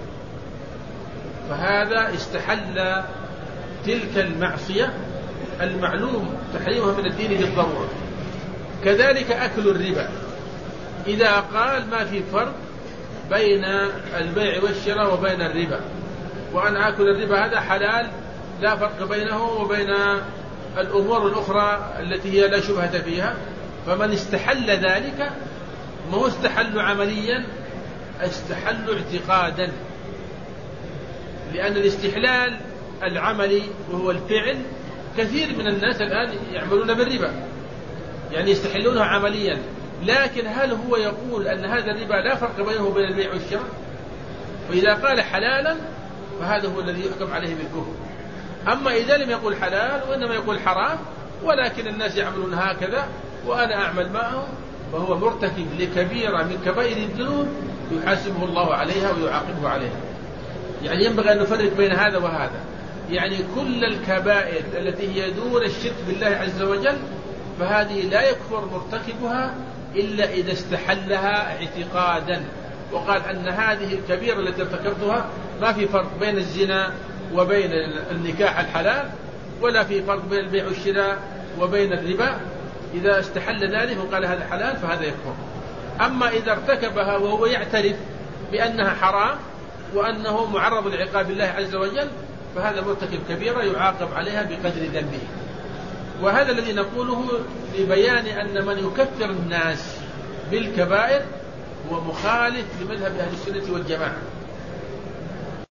فهذا استحل تلك المعصية المعلوم تحريمها من الدين بالضرورة. كذلك أكل الربا، إذا قال ما في فرق بين البيع والشراء وبين الربا، وأن أكل الربا هذا حلال لا فرق بينه وبين الأمور الأخرى التي هي لا شبهة فيها، فمن استحل ذلك ما هو استحل عمليا، استحل اعتقادا، لأن الاستحلال العملي وهو الفعل كثير من الناس الآن يعملون بالربا، يعني يستحلونها عمليا، لكن هل هو يقول أن هذا الربا لا فرق بينه وبين البيع والشراء؟ وإذا قال حلالا فهذا هو الذي يحكم عليه بالكفر. أما إذا لم يقول حلال وإنما يقول حرام ولكن الناس يعملون هكذا وأنا أعمل معهم، فهو مرتكب لكبيرة من كبائر الذنوب يحاسبه الله عليها ويعاقبه عليها. يعني ينبغي أن نفرق بين هذا وهذا، يعني كل الكبائر التي هي دون الشرك بالله عز وجل فهذه لا يكفر مرتكبها إلا إذا استحلها اعتقادا وقال أن هذه الكبيرة التي ارتكبتها ما في فرق بين الزنا وبين النكاح الحلال، ولا في فرق بين البيع والشراء وبين الربا. إذا استحل ذلك وقال هذا حلال فهذا يكفر. أما إذا ارتكبها وهو يعترف بأنها حرام وأنه معرض لعقاب الله عز وجل فهذا مرتكب كبيرة يعاقب عليها بقدر ذنبه. وهذا الذي نقوله لبيان أن من يكفر الناس بالكبائر هو مخالف لمذهب أهل السنة والجماعة،